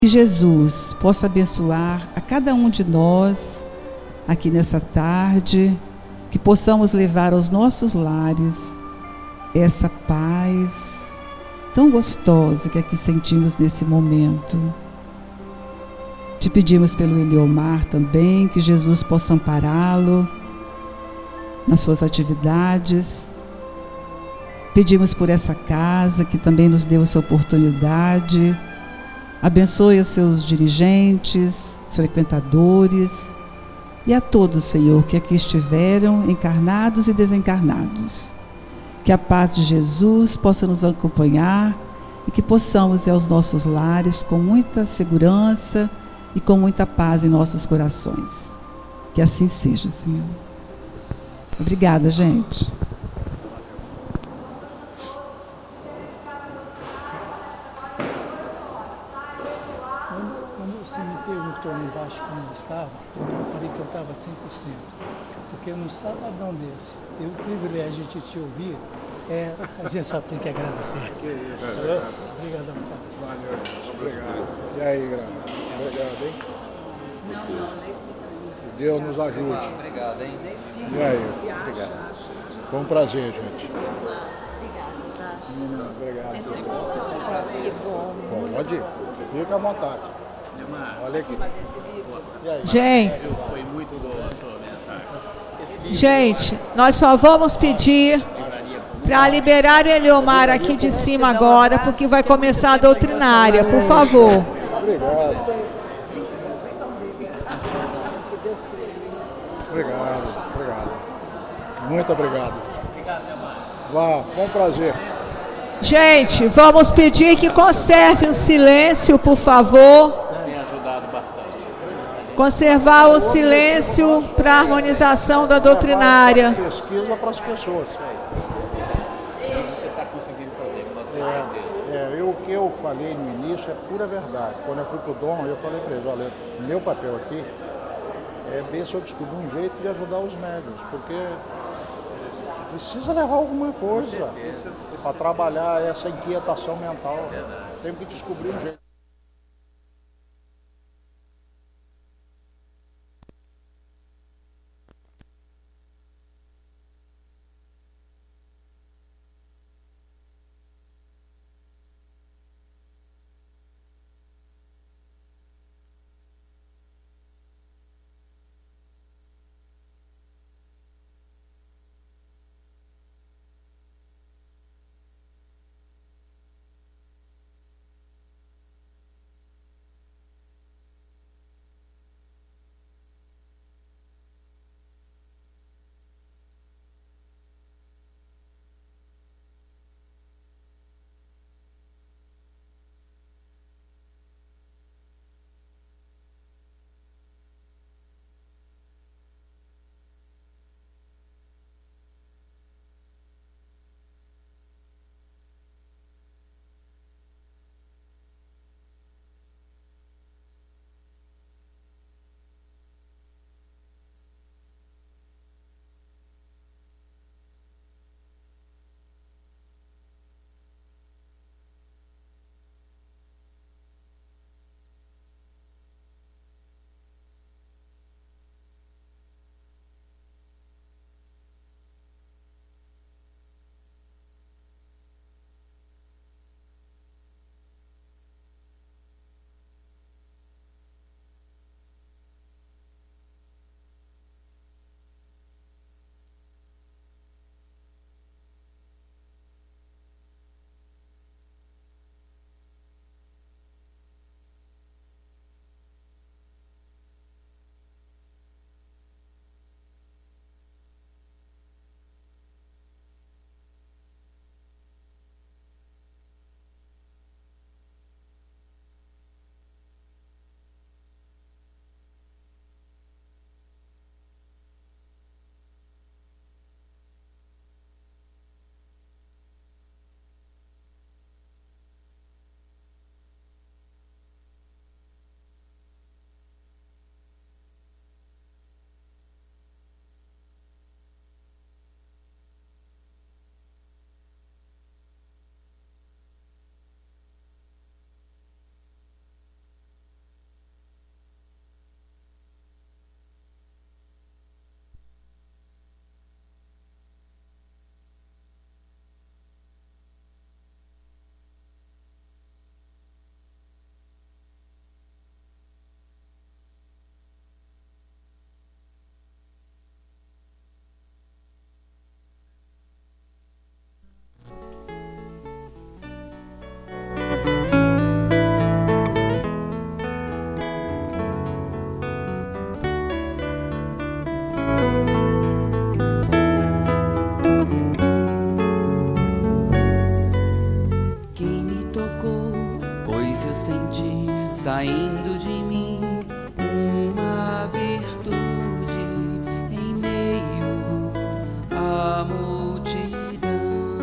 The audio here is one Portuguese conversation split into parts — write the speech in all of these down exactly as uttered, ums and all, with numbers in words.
Que Jesus possa abençoar a cada um de nós aqui nessa tarde, que possamos levar aos nossos lares essa paz tão gostosa que aqui sentimos nesse momento. Te pedimos pelo Eliomar também, que Jesus possa ampará-lo nas suas atividades. Pedimos por essa casa que também nos deu essa oportunidade. Abençoe os seus dirigentes, os frequentadores e a todos, Senhor, que aqui estiveram, encarnados e desencarnados. Que a paz de Jesus possa nos acompanhar e que possamos ir aos nossos lares com muita segurança e com muita paz em nossos corações. Que assim seja, Senhor. Obrigada, gente. Perguntou lá embaixo como eu estava, eu falei que eu estava cem por cento. Porque num sabadão desse, eu o privilégio de te ouvir, é, a gente só tem que agradecer. Que isso. É. Obrigadão, tá? Valeu, obrigado. E aí, Gra? Obrigado, hein? Não, não, nem explica. Deus nos ajude. Obrigado, hein? E aí? Obrigado. Foi um prazer, gente. Obrigado, tá? Não, obrigado. É que bom. Pode ir. Fica à vontade. Olha aqui. E aí? Gente, Foi muito boa a sua mensagem. gente, nós só vamos pedir para liberar o Eliomar aqui de cima agora, porque vai começar a doutrinária, por favor. Obrigado. Obrigado, obrigado. Muito obrigado. Vá, foi um prazer. Gente, vamos pedir que conserve o silêncio, por favor. Tem ajudado bastante. Conservar o silêncio para a harmonização da doutrinária. Pesquisa para as pessoas. Você está conseguindo fazer, com a certeza. É, eu, o que eu falei no início é pura verdade. Quando eu fui para o Dom, eu falei para eles, olha, meu papel aqui é ver se eu descubro um jeito de ajudar os médios, porque precisa levar alguma coisa para trabalhar essa inquietação mental. Tem que descobrir um jeito. saindo de mim uma virtude em meio à multidão.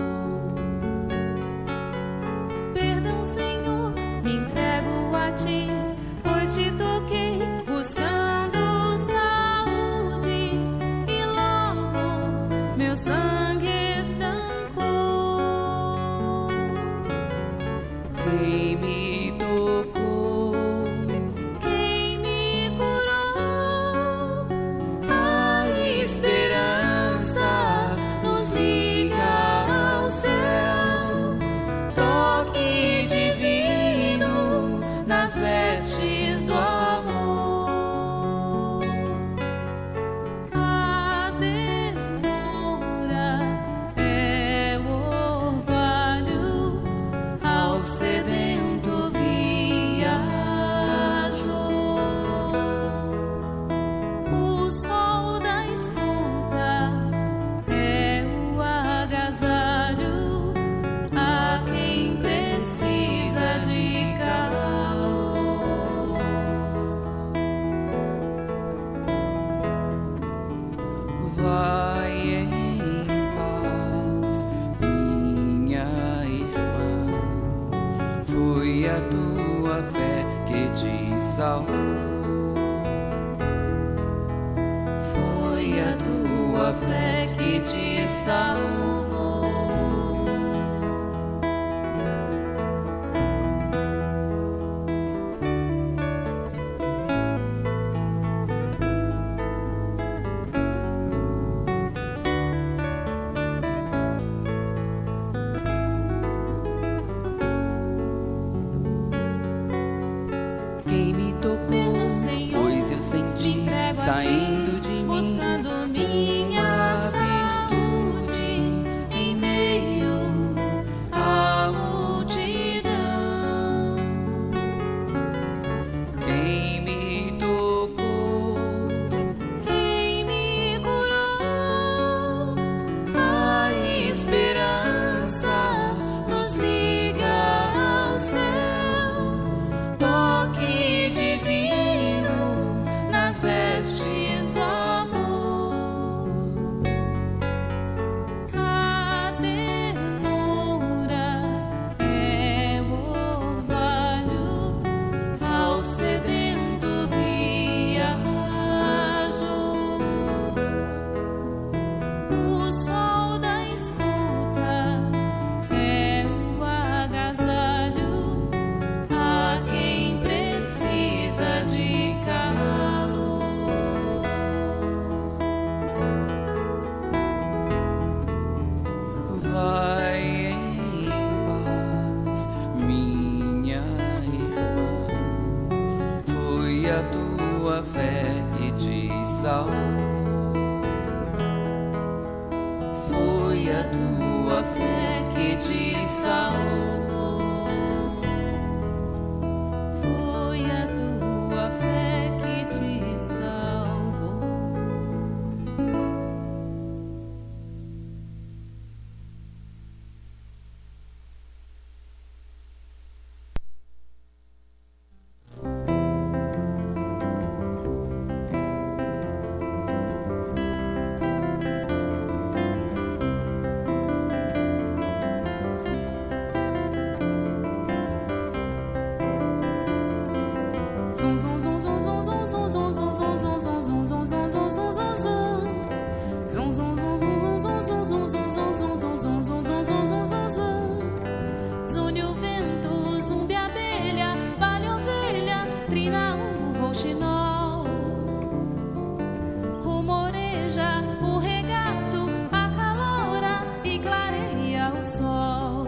Perdão, Senhor, me entrego a ti, pois te toquei buscando saúde e logo meu sangue estancou. Quem me tocou, quem me curou, a esperança nos liga ao céu. Toque divino nas vestes do amor. A ternura é o orvalho ao sedento viajou. O sol da escuta é o agasalho a quem precisa de calor. vai em paz, minha irmã. Foi a tua fé que te salvou. Foi a tua fé que te salvou. Quem me tocou, Perdão, Senhor, pois eu me senti entrego a saindo ti, de mim buscando minha uma saúde em meio à multidão. Quem me tocou, Quem me curou, a esperança nos liga ao céu. Toque divino nas vestes do amor. A ternura é o orvalho ao sedento viajou. O sol da escuta é o agasalho a quem precisa de calor. vai em paz, minha irmã. Foi a tua fé que te salvou. Foi a tua fé que te salvou. Foi a tua fé que te salvou. Zum zum zum zum zum zum zum zum zum zum zum zum zum zum zum zum zum zum zum. Zum zum zum zum zum zum zum zum zum zum zum zum zum zum zum zum zum zum zum. Zune o vento, zumbi a abelha, vale ovelha, trina o rouxinol. Rumoreja o regato, acalora e clareia o sol.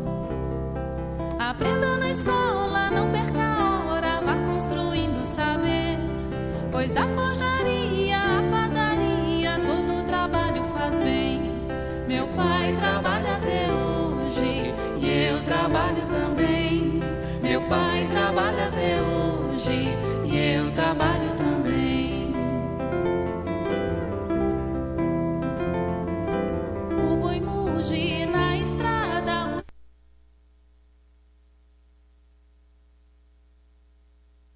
Aprenda na escola, não perca a hora, vá construindo saber. Pois da forjaria à padaria, todo trabalho faz bem. Meu pai trabalha até hoje e eu trabalho também. Meu pai trabalha até hoje e eu trabalho também. O boi muge na estrada.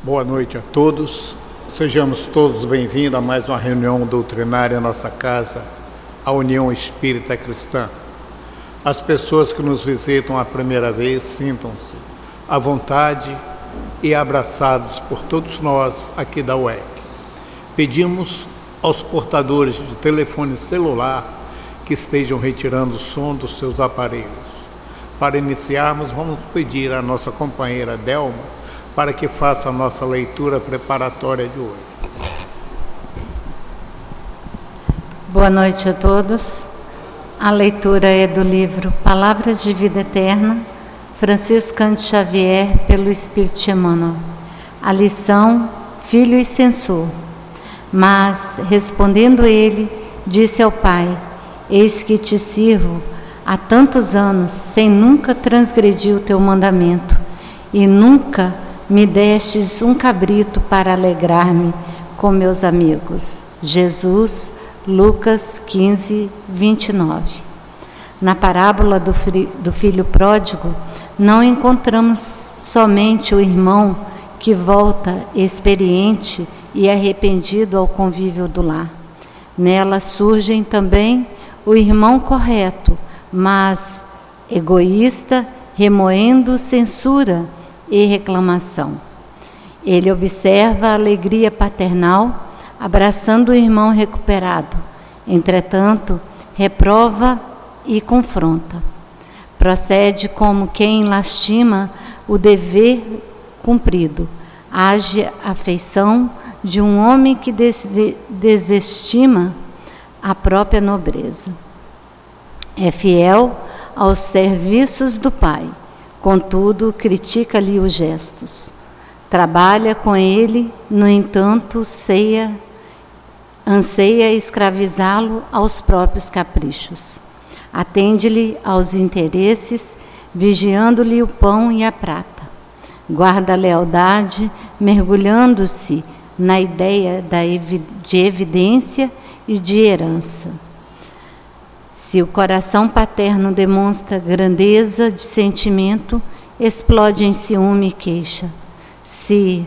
Boa noite a todos. Sejamos todos bem-vindos a mais uma reunião doutrinária em nossa casa, a União Espírita Cristã. As pessoas que nos visitam a primeira vez, sintam-se à vontade e abraçados por todos nós aqui da U E C. Pedimos aos portadores de telefone celular que estejam retirando o som dos seus aparelhos. Para iniciarmos, vamos pedir à nossa companheira Delma para que faça a nossa leitura preparatória de hoje. Boa noite a todos. A leitura é do livro Palavras de Vida Eterna, Franciscano de Xavier, pelo Espírito Emmanuel. A lição, Filho e Censor. Mas, respondendo ele, disse ao Pai: Eis que te sirvo há tantos anos, sem nunca transgredir o teu mandamento, e nunca me destes um cabrito para alegrar-me com meus amigos. Jesus, Lucas quinze, vinte e nove. Na parábola do, do filho pródigo, não encontramos somente o irmão que volta experiente e arrependido ao convívio do lar. Nela surgem também o irmão correto, mas egoísta, remoendo censura e reclamação. Ele observa a alegria paternal, abraçando o irmão recuperado. Entretanto, reprova e confronta. Procede como quem lastima o dever cumprido. Age a feição de um homem que desestima a própria nobreza. É fiel aos serviços do Pai, contudo, critica-lhe os gestos. Trabalha com ele, no entanto, ceia, anseia escravizá-lo aos próprios caprichos. Atende-lhe aos interesses, vigiando-lhe o pão e a prata. Guarda a lealdade, mergulhando-se na ideia da evi- de evidência e de herança. Se o coração paterno demonstra grandeza de sentimento, explode em ciúme e queixa. Se,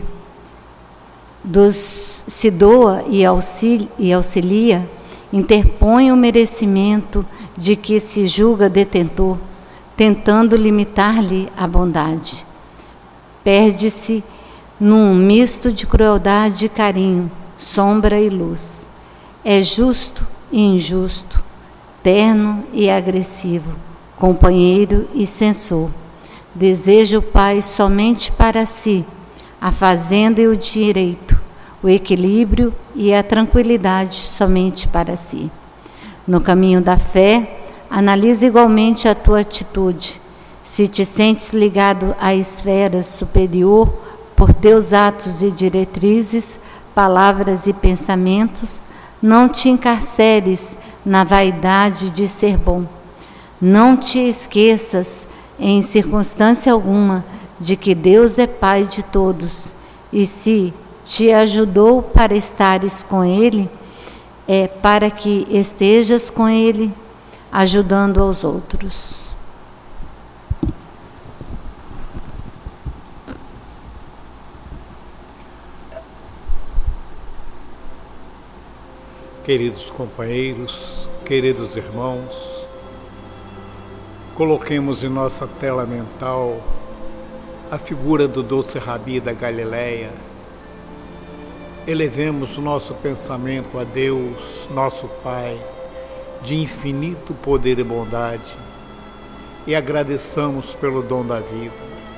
dos, se doa e auxilia, e auxilia, interpõe o merecimento de que se julga detentor, tentando limitar-lhe a bondade. Perde-se num misto de crueldade e carinho, sombra e luz. É justo e injusto, terno e agressivo, companheiro e censor. Deseja o Pai somente para si, a fazenda e o direito, o equilíbrio e a tranquilidade somente para si. No caminho da fé, analisa igualmente a tua atitude. Se te sentes ligado à esfera superior por teus atos e diretrizes, palavras e pensamentos, não te encarceres na vaidade de ser bom. Não te esqueças, em circunstância alguma, de que Deus é Pai de todos, e se te ajudou para estares com Ele, é para que estejas com Ele, ajudando aos outros. Queridos companheiros, queridos irmãos, coloquemos em nossa tela mental a figura do doce Rabi da Galileia. Elevemos o nosso pensamento a Deus, nosso Pai, de infinito poder e bondade, e agradeçamos pelo dom da vida.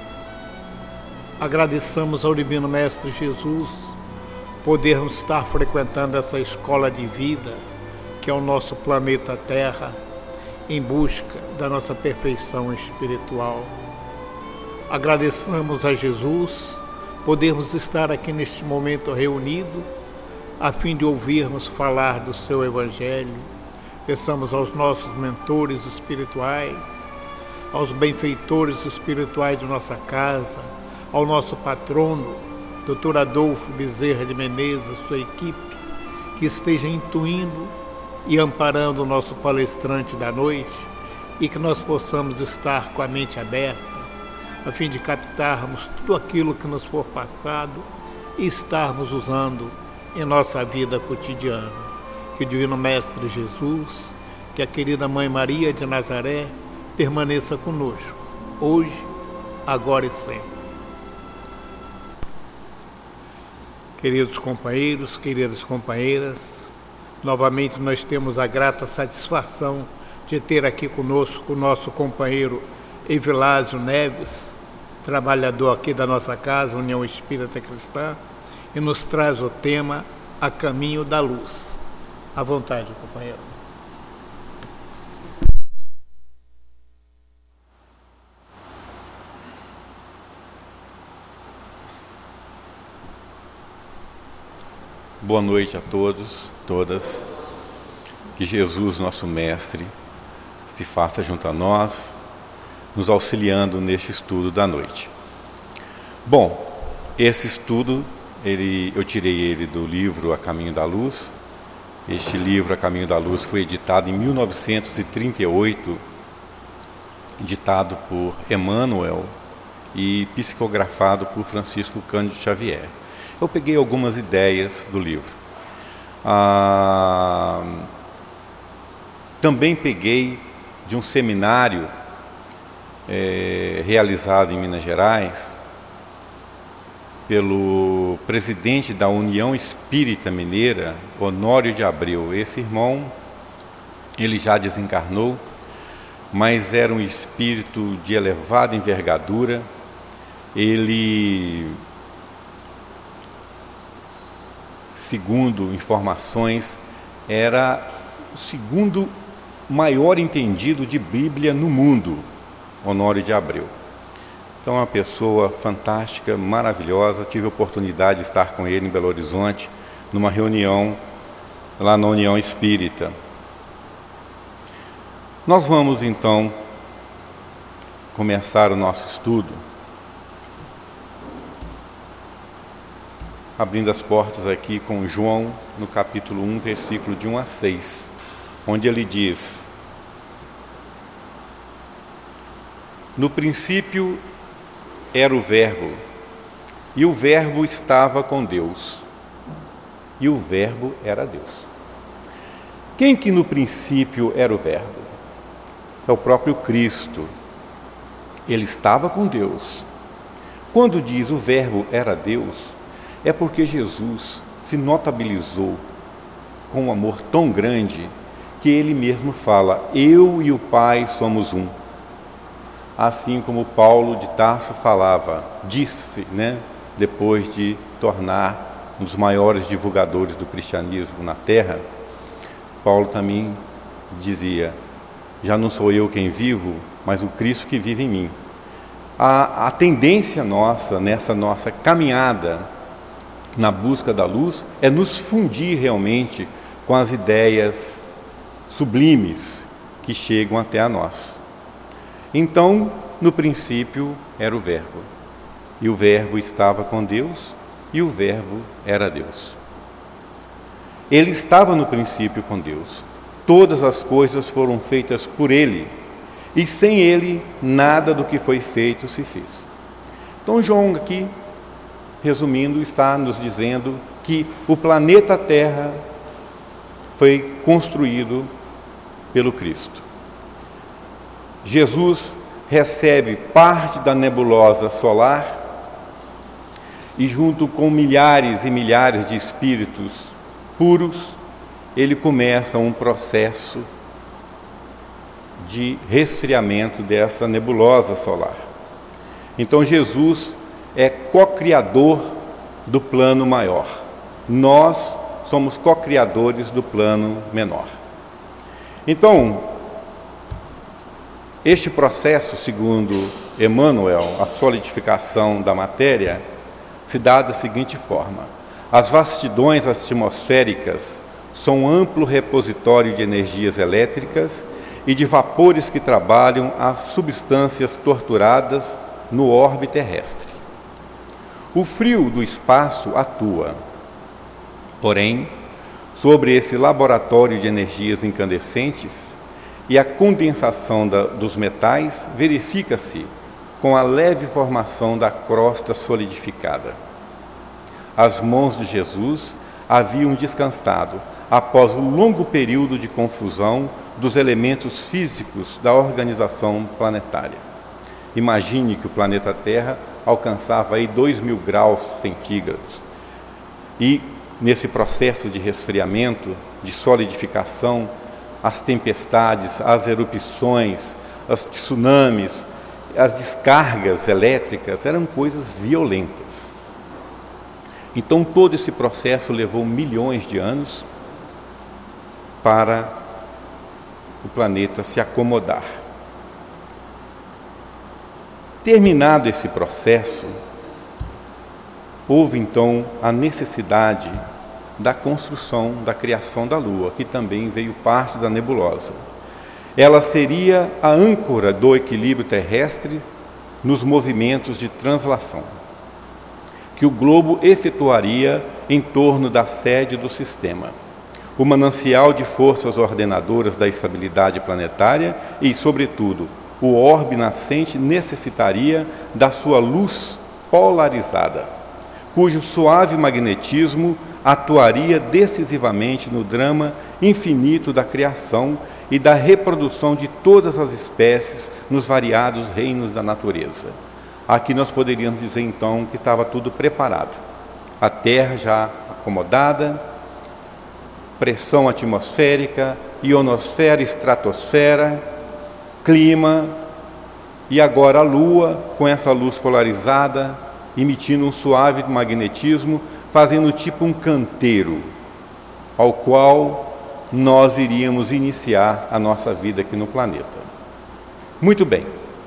Agradeçamos ao Divino Mestre Jesus podermos estar frequentando essa escola de vida, que é o nosso planeta Terra, em busca da nossa perfeição espiritual. Agradeçamos a Jesus podermos estar aqui neste momento reunido, a fim de ouvirmos falar do seu Evangelho. Peçamos aos nossos mentores espirituais, aos benfeitores espirituais de nossa casa, ao nosso patrono, doutor Adolfo Bezerra de Menezes, sua equipe, que esteja intuindo e amparando o nosso palestrante da noite, e que nós possamos estar com a mente aberta, a fim de captarmos tudo aquilo que nos for passado e estarmos usando em nossa vida cotidiana. Que o Divino Mestre Jesus, que a querida Mãe Maria de Nazaré permaneça conosco, hoje, agora e sempre. Queridos companheiros, queridas companheiras, novamente nós temos a grata satisfação de ter aqui conosco o nosso companheiro Evilásio Neves, trabalhador aqui da nossa casa, União Espírita Cristã, e nos traz o tema A Caminho da Luz. À vontade, companheiro. Boa noite a todos, todas. Que Jesus, nosso Mestre, se faça junto a nós, nos auxiliando neste estudo da noite. Bom, esse estudo, ele, eu tirei ele do livro A Caminho da Luz. Este livro, A Caminho da Luz, foi editado em mil novecentos e trinta e oito, editado por Emmanuel e psicografado por Francisco Cândido Xavier. Eu peguei algumas ideias do livro. Ah, também peguei de um seminário é, realizado em Minas Gerais pelo presidente da União Espírita Mineira, Honório de Abreu. Esse irmão, ele já desencarnou, mas era um espírito de elevada envergadura. Ele, segundo informações, era o segundo maior entendido de Bíblia no mundo, Honório de Abreu. Então, uma pessoa fantástica, maravilhosa. Tive a oportunidade de estar com ele em Belo Horizonte, numa reunião lá na União Espírita. Nós vamos, então, começar o nosso estudo abrindo as portas aqui com João, no capítulo um, versículo de um a seis, onde ele diz: no princípio era o Verbo, e o Verbo estava com Deus, e o Verbo era Deus. Quem que no princípio era o Verbo? É o próprio Cristo. Ele estava com Deus. Quando diz o Verbo era Deus, é porque Jesus se notabilizou com um amor tão grande que ele mesmo fala: eu e o Pai somos um. Assim como Paulo de Tarso falava, disse, né, depois de tornar um dos maiores divulgadores do cristianismo na terra, Paulo também dizia: já não sou eu quem vivo, mas o Cristo que vive em mim. A, a tendência nossa, nessa nossa caminhada na busca da luz, é nos fundir realmente com as ideias sublimes que chegam até a nós. Então, no princípio era o Verbo, e o Verbo estava com Deus, e o Verbo era Deus. Ele estava no princípio com Deus. Todas as coisas foram feitas por Ele, e sem Ele nada do que foi feito se fez. Então João aqui, resumindo, está nos dizendo que o planeta Terra foi construído pelo Cristo. Jesus recebe parte da nebulosa solar e, junto com milhares e milhares de espíritos puros, ele começa um processo de resfriamento dessa nebulosa solar. Então Jesus é co-criador do plano maior. Nós somos co-criadores do plano menor. Então, este processo, segundo Emmanuel, a solidificação da matéria, se dá da seguinte forma: as vastidões atmosféricas são um amplo repositório de energias elétricas e de vapores que trabalham as substâncias torturadas no orbe terrestre. O frio do espaço atua, porém, sobre esse laboratório de energias incandescentes, e a condensação da, dos metais verifica-se com a leve formação da crosta solidificada. as mãos de Jesus haviam descansado após o longo período de confusão dos elementos físicos da organização planetária. Imagine que o planeta Terra alcançava aí dois mil graus centígrados e, nesse processo de resfriamento, de solidificação, as tempestades, as erupções, os tsunamis, as descargas elétricas eram coisas violentas. Então todo esse processo levou milhões de anos para o planeta se acomodar. Terminado esse processo, houve então a necessidade da construção, da criação da Lua, que também veio parte da nebulosa. Ela seria a âncora do equilíbrio terrestre nos movimentos de translação, que o globo efetuaria em torno da sede do sistema, o manancial de forças ordenadoras da estabilidade planetária e, sobretudo, o orbe nascente necessitaria da sua luz polarizada, cujo suave magnetismo atuaria decisivamente no drama infinito da criação e da reprodução de todas as espécies nos variados reinos da natureza. Aqui nós poderíamos dizer então que estava tudo preparado. A Terra já acomodada, pressão atmosférica, ionosfera, estratosfera, clima, e agora a Lua com essa luz polarizada, emitindo um suave magnetismo, fazendo tipo um canteiro, ao qual nós iríamos iniciar a nossa vida aqui no planeta. Muito bem.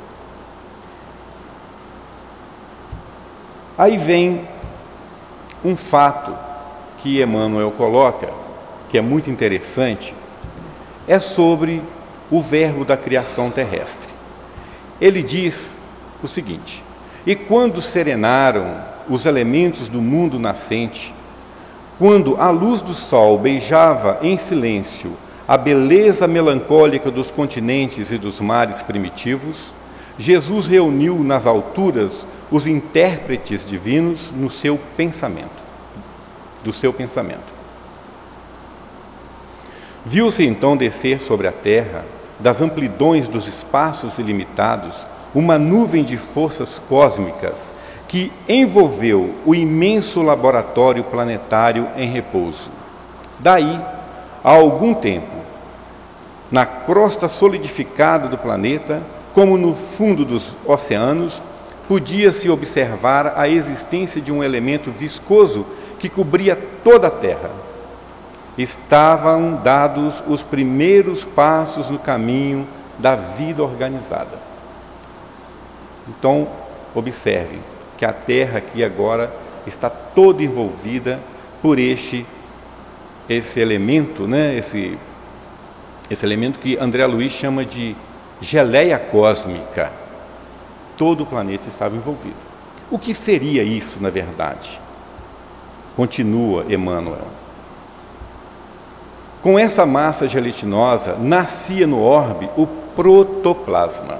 Aí vem um fato que Emmanuel coloca, que é muito interessante, é sobre o verbo da criação terrestre. Ele diz o seguinte: e quando serenaram os elementos do mundo nascente, quando a luz do sol beijava em silêncio a beleza melancólica dos continentes e dos mares primitivos, Jesus reuniu nas alturas os intérpretes divinos no seu pensamento, do seu pensamento. Viu-se então descer sobre a terra, das amplidões dos espaços ilimitados, uma nuvem de forças cósmicas que envolveu o imenso laboratório planetário em repouso. Daí, há algum tempo, na crosta solidificada do planeta, como no fundo dos oceanos, podia-se observar a existência de um elemento viscoso que cobria toda a Terra. Estavam dados os primeiros passos no caminho da vida organizada. Então, observe que a Terra aqui agora está toda envolvida por este esse elemento, né? esse, esse elemento que André Luiz chama de geleia cósmica. Todo o planeta estava envolvido. O que seria isso, na verdade? Continua Emmanuel. Com essa massa gelatinosa, nascia no orbe o protoplasma.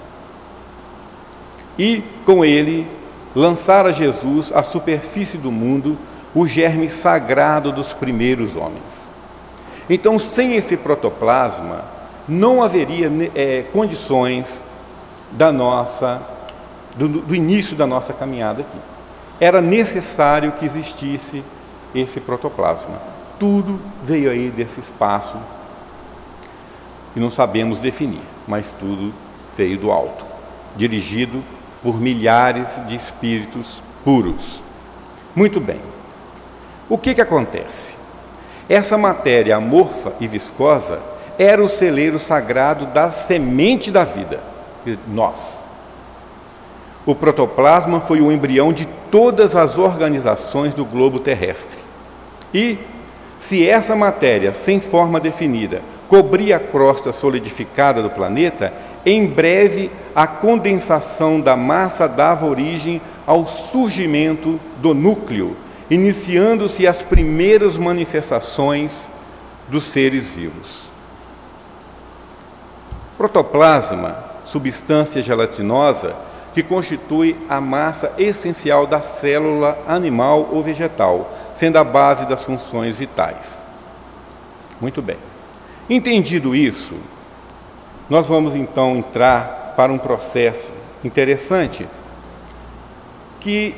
E, com ele, lançara Jesus à superfície do mundo o germe sagrado dos primeiros homens. Então, sem esse protoplasma, não haveria é, condições da nossa, do, do início da nossa caminhada aqui. Era necessário que existisse esse protoplasma. Tudo veio aí desse espaço e não sabemos definir, mas tudo veio do alto, dirigido por milhares de espíritos puros. Muito bem. O que que acontece? Essa matéria amorfa e viscosa era o celeiro sagrado da semente da vida, nós. O protoplasma foi o embrião de todas as organizações do globo terrestre. E, se essa matéria, sem forma definida, cobria a crosta solidificada do planeta, em breve a condensação da massa dava origem ao surgimento do núcleo, iniciando-se as primeiras manifestações dos seres vivos. Protoplasma, substância gelatinosa, que constitui a massa essencial da célula animal ou vegetal, sendo a base das funções vitais. Muito bem. Entendido isso, nós vamos então entrar para um processo interessante que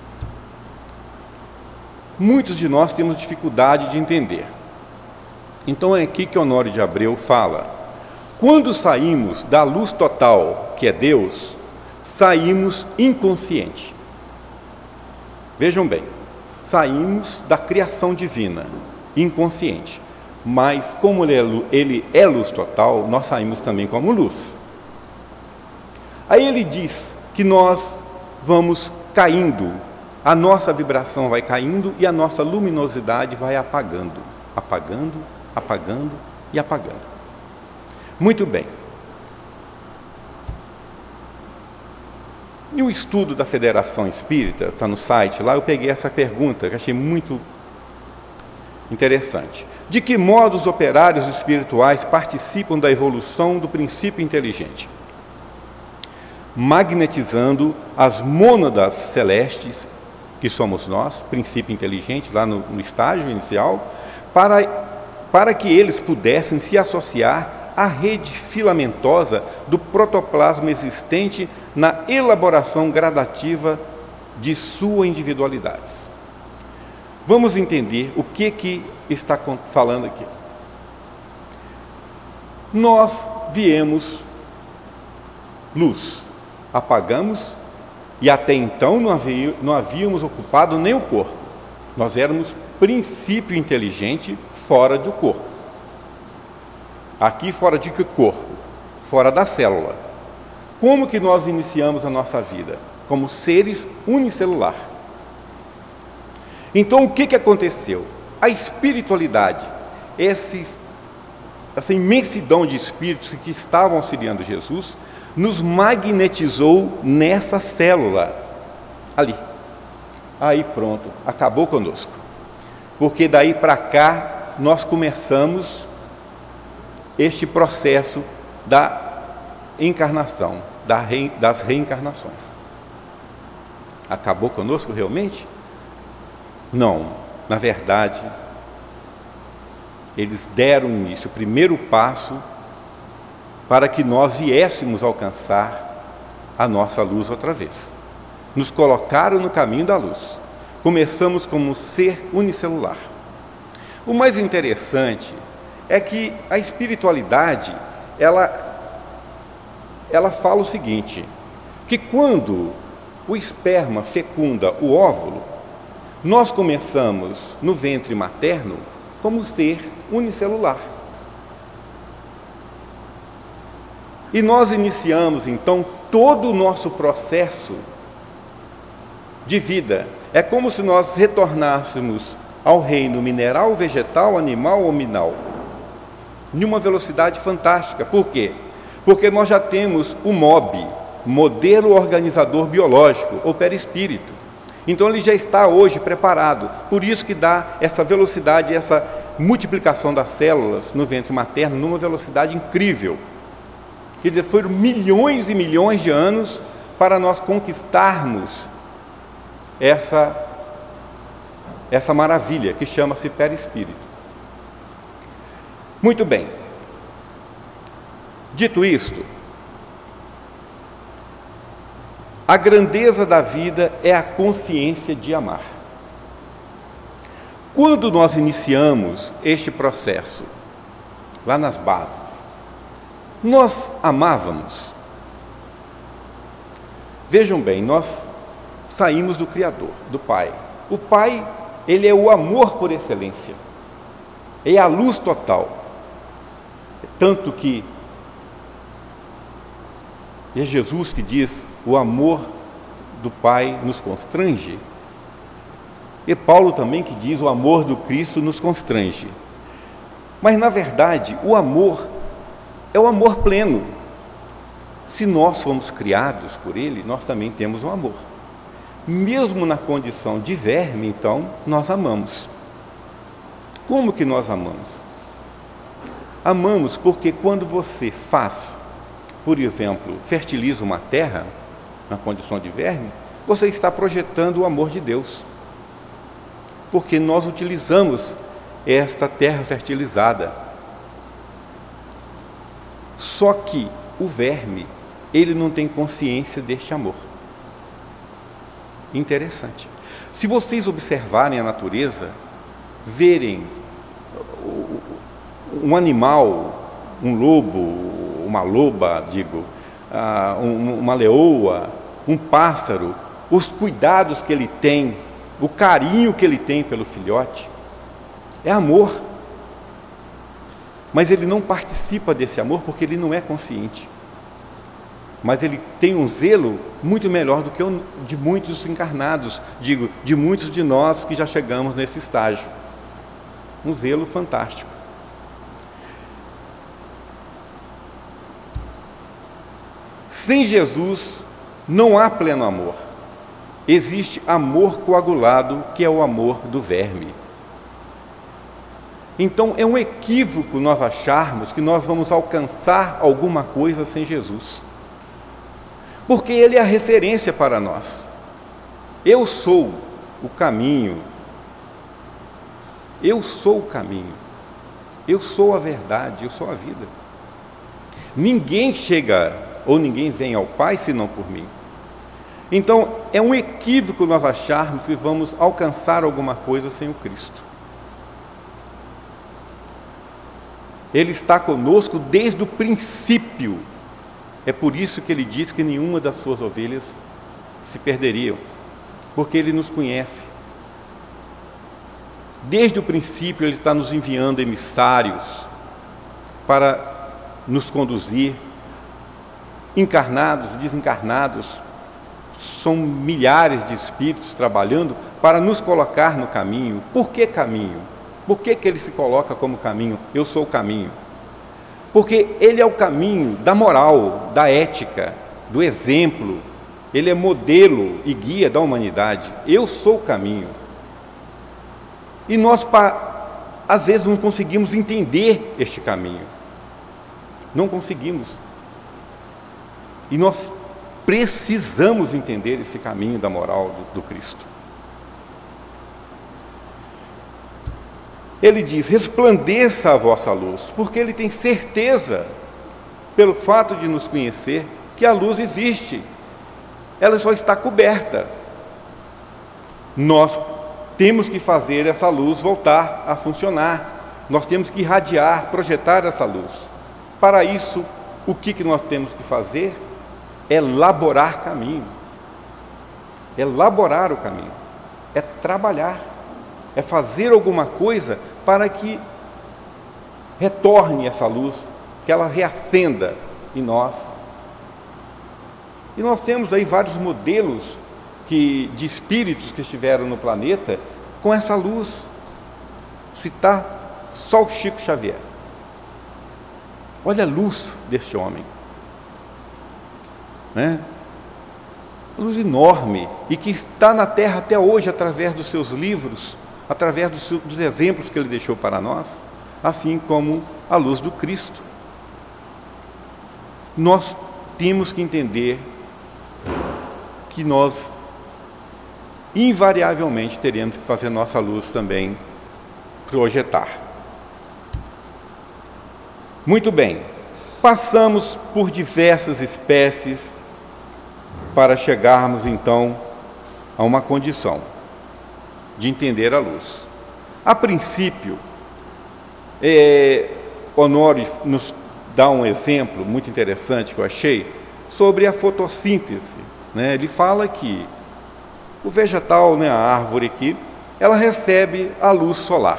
muitos de nós temos dificuldade de entender. Então é aqui que Honório de Abreu fala: quando saímos da luz total, que é Deus, saímos inconsciente. Vejam bem, saímos da criação divina, inconsciente. Mas como ele é, ele é luz total, nós saímos também como luz. Aí ele diz que nós vamos caindo, a nossa vibração vai caindo e a nossa luminosidade vai apagando, apagando, apagando e apagando. Muito bem. Em um estudo da Federação Espírita, está no site lá, eu peguei essa pergunta que achei muito interessante. De que modo os operários espirituais participam da evolução do princípio inteligente? Magnetizando as mônadas celestes, que somos nós, princípio inteligente, lá no, no estágio inicial, para, para que eles pudessem se associar à rede filamentosa do protoplasma existente na elaboração gradativa de sua individualidade. Vamos entender o que, que está falando aqui. Nós viemos luz, apagamos e até então não, havia, não havíamos ocupado nem o corpo. Nós éramos princípio inteligente fora do corpo. Aqui fora de que corpo? Fora da célula. Como que nós iniciamos a nossa vida? Como seres unicelular. Então, o que, que aconteceu? A espiritualidade, esses, essa imensidão de espíritos que estavam auxiliando Jesus, nos magnetizou nessa célula, ali. Aí pronto, acabou conosco. Porque daí para cá, nós começamos este processo da encarnação, da rei, das reencarnações. Acabou conosco realmente? Não, na verdade, eles deram início, o primeiro passo para que nós viéssemos alcançar a nossa luz outra vez. Nos colocaram no caminho da luz. Começamos como ser unicelular. O mais interessante é que a espiritualidade, ela, ela fala o seguinte, que quando o esperma fecunda o óvulo, nós começamos no ventre materno como ser unicelular. E nós iniciamos, então, todo o nosso processo de vida. É como se nós retornássemos ao reino mineral, vegetal, animal ou minal, em uma velocidade fantástica. Por quê? Porque nós já temos o M O B, modelo organizador biológico, ou perispírito. Então ele já está hoje preparado, por isso que dá essa velocidade, essa multiplicação das células no ventre materno numa velocidade incrível. Quer dizer, foram milhões e milhões de anos para nós conquistarmos essa, essa maravilha que chama-se perispírito. Muito bem. Dito isto, a grandeza da vida é a consciência de amar. Quando nós iniciamos este processo, lá nas bases, nós amávamos. Vejam bem, nós saímos do Criador, do Pai. O Pai, ele é o amor por excelência, é a luz total. Tanto que é Jesus que diz: o amor do Pai nos constrange. E Paulo também que diz: o amor do Cristo nos constrange. Mas, na verdade, o amor é o amor pleno. Se nós fomos criados por Ele, nós também temos um amor. Mesmo na condição de verme, então, nós amamos. Como que nós amamos? Amamos porque quando você faz, por exemplo, fertiliza uma terra, na condição de verme, você está projetando o amor de Deus. Porque nós utilizamos esta terra fertilizada. Só que o verme, ele não tem consciência deste amor. Interessante. Se vocês observarem a natureza, verem um animal, um lobo, uma loba, digo, uma leoa, um pássaro, os cuidados que ele tem, o carinho que ele tem pelo filhote, é amor. Mas ele não participa desse amor porque ele não é consciente. Mas ele tem um zelo muito melhor do que o de muitos encarnados, digo, de muitos de nós que já chegamos nesse estágio. Um zelo fantástico. Sem Jesus não há pleno amor. Existe amor coagulado, que é o amor do verme. Então é um equívoco nós acharmos que nós vamos alcançar alguma coisa sem Jesus. Porque Ele é a referência para nós. Eu sou o caminho. Eu sou o caminho. Eu sou a verdade, eu sou a vida. Ninguém chega ou ninguém vem ao Pai senão por mim. Então, é um equívoco nós acharmos que vamos alcançar alguma coisa sem o Cristo. Ele está conosco desde o princípio. É por isso que ele diz que nenhuma das suas ovelhas se perderiam, porque ele nos conhece. Desde o princípio, ele está nos enviando emissários para nos conduzir, encarnados e desencarnados. São milhares de espíritos trabalhando para nos colocar no caminho. Por que caminho? Por que que ele se coloca como caminho? Eu sou o caminho. Porque ele é o caminho da moral, da ética, do exemplo. Ele é modelo e guia da humanidade. Eu sou o caminho. E nós, às vezes, não conseguimos entender este caminho. Não conseguimos. E nós precisamos entender esse caminho da moral do, do Cristo. Ele diz, resplandeça a vossa luz, porque ele tem certeza, pelo fato de nos conhecer, que a luz existe. Ela só está coberta. Nós temos que fazer essa luz voltar a funcionar. Nós temos que irradiar, projetar essa luz. Para isso, o que, que nós temos que fazer? É elaborar caminho. É elaborar o caminho. É trabalhar. É fazer alguma coisa para que retorne essa luz, que ela reacenda em nós. E nós temos aí vários modelos que, de espíritos que estiveram no planeta com essa luz. Citar só o Chico Xavier. Olha a luz deste homem. Né? Uma luz enorme e que está na Terra até hoje através dos seus livros, através dos, dos exemplos que ele deixou para nós, assim como a luz do Cristo. Nós temos que entender que nós invariavelmente teremos que fazer nossa luz também projetar. Muito bem, passamos por diversas espécies para chegarmos então a uma condição de entender a luz. A princípio, é, Honório nos dá um exemplo muito interessante que eu achei sobre a fotossíntese. Né? Ele fala que o vegetal, né, a árvore aqui, ela recebe a luz solar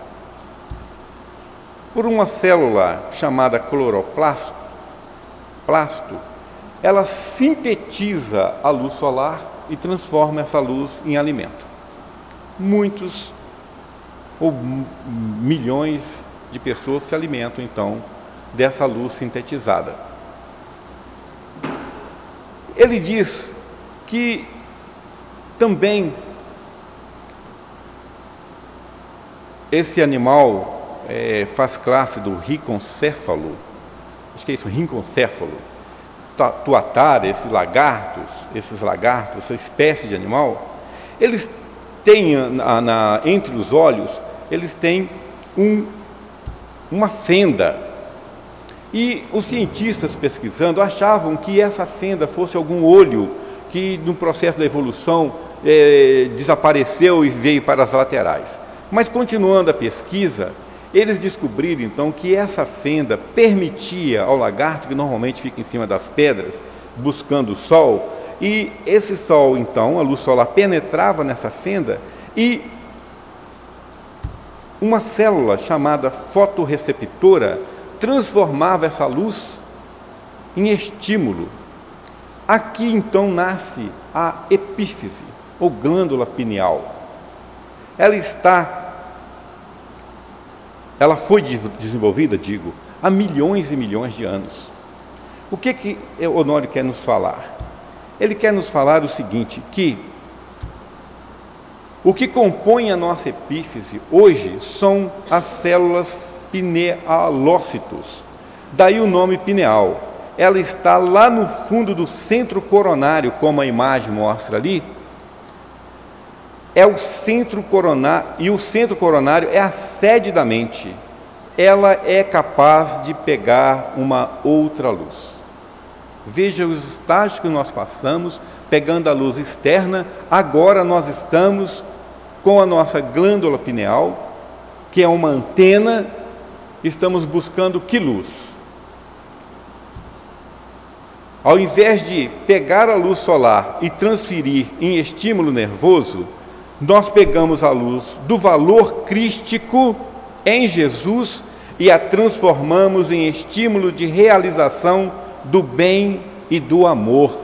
por uma célula chamada cloroplasto. Plasto, ela sintetiza a luz solar e transforma essa luz em alimento. Muitos ou milhões de pessoas se alimentam, então, dessa luz sintetizada. Ele diz que também esse animal é, faz classe do riconcéfalo, acho que é isso, riconcéfalo, tuatara, esses lagartos, esses lagartos, essa espécie de animal, eles têm na, na, entre os olhos, eles têm um, uma fenda. E os cientistas pesquisando achavam que essa fenda fosse algum olho que no processo da evolução eh, desapareceu e veio para as laterais. Mas continuando a pesquisa, eles descobriram então que essa fenda permitia ao lagarto, que normalmente fica em cima das pedras, buscando o sol, e esse sol então, a luz solar penetrava nessa fenda e uma célula chamada fotorreceptora transformava essa luz em estímulo. Aqui então nasce a epífise, ou glândula pineal. Ela está Ela foi desenvolvida, digo, há milhões e milhões de anos. O que que Honório quer nos falar? Ele quer nos falar o seguinte, que o que compõe a nossa epífise hoje são as células pinealócitos. Daí o nome pineal. Ela está lá no fundo do centro coronário, como a imagem mostra ali. É o centro coronário, e o centro coronário é a sede da mente. Ela é capaz de pegar uma outra luz. Veja os estágios que nós passamos, pegando a luz externa. Agora nós estamos com a nossa glândula pineal, que é uma antena, estamos buscando que luz? Ao invés de pegar a luz solar e transferir em estímulo nervoso, nós pegamos a luz do valor crístico em Jesus e a transformamos em estímulo de realização do bem e do amor.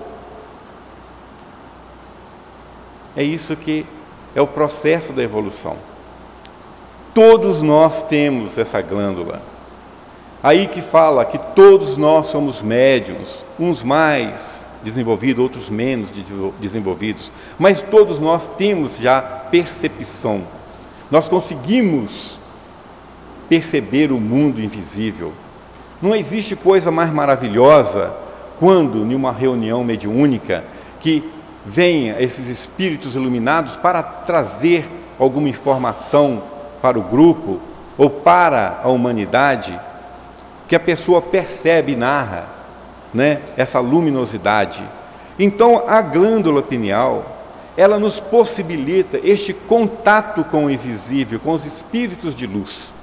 É isso que é o processo da evolução. Todos nós temos essa glândula. Aí que fala que todos nós somos médiuns, uns mais desenvolvidos, outros menos desenvolvidos, mas todos nós temos já percepção. Nós conseguimos perceber o mundo invisível. Não existe coisa mais maravilhosa quando, em uma reunião mediúnica, que venham esses espíritos iluminados para trazer alguma informação para o grupo ou para a humanidade, que a pessoa percebe e narra, né, essa luminosidade. Então, a glândula pineal, ela nos possibilita este contato com o invisível, com os espíritos de luz.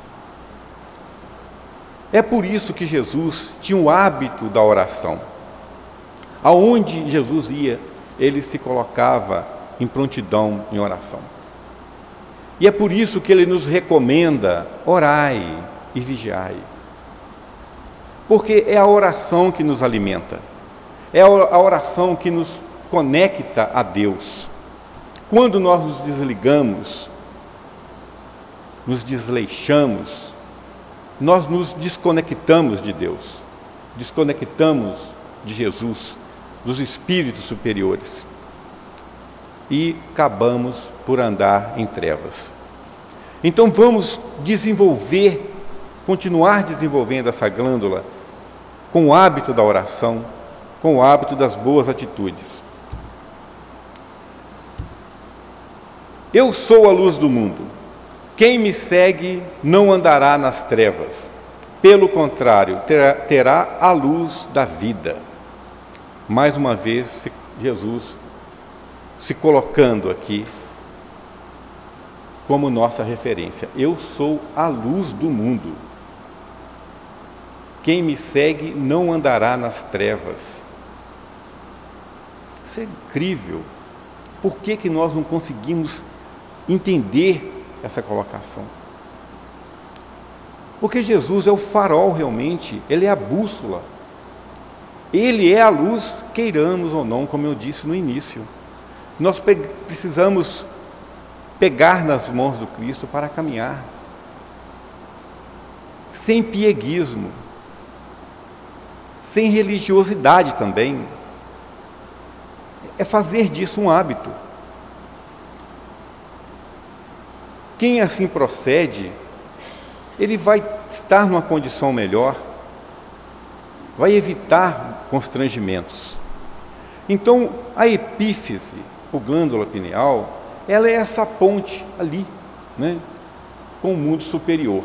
É por isso que Jesus tinha o hábito da oração. Aonde Jesus ia, ele se colocava em prontidão em oração. E é por isso que ele nos recomenda: orai e vigiai. Porque é a oração que nos alimenta, é a oração que nos conecta a Deus. Quando nós nos desligamos, nos desleixamos, nós nos desconectamos de Deus, desconectamos de Jesus, dos espíritos superiores, e acabamos por andar em trevas. Então vamos desenvolver, continuar desenvolvendo essa glândula com o hábito da oração, com o hábito das boas atitudes. Eu sou a luz do mundo. Quem me segue não andará nas trevas. Pelo contrário, terá, terá a luz da vida. Mais uma vez, Jesus se colocando aqui como nossa referência. Eu sou a luz do mundo. Quem me segue não andará nas trevas. Isso é incrível. Por que que nós não conseguimos entender essa colocação? Porque Jesus é o farol realmente, ele é a bússola. Ele é a luz, queiramos ou não, como eu disse no início. Nós pe- precisamos pegar nas mãos do Cristo para caminhar. Sem pieguismo. Sem religiosidade também. É fazer disso um hábito. Quem assim procede, ele vai estar numa condição melhor. vai evitar constrangimentos. Então, a epífise, o glândula pineal, ela é essa ponte ali, né, com o mundo superior.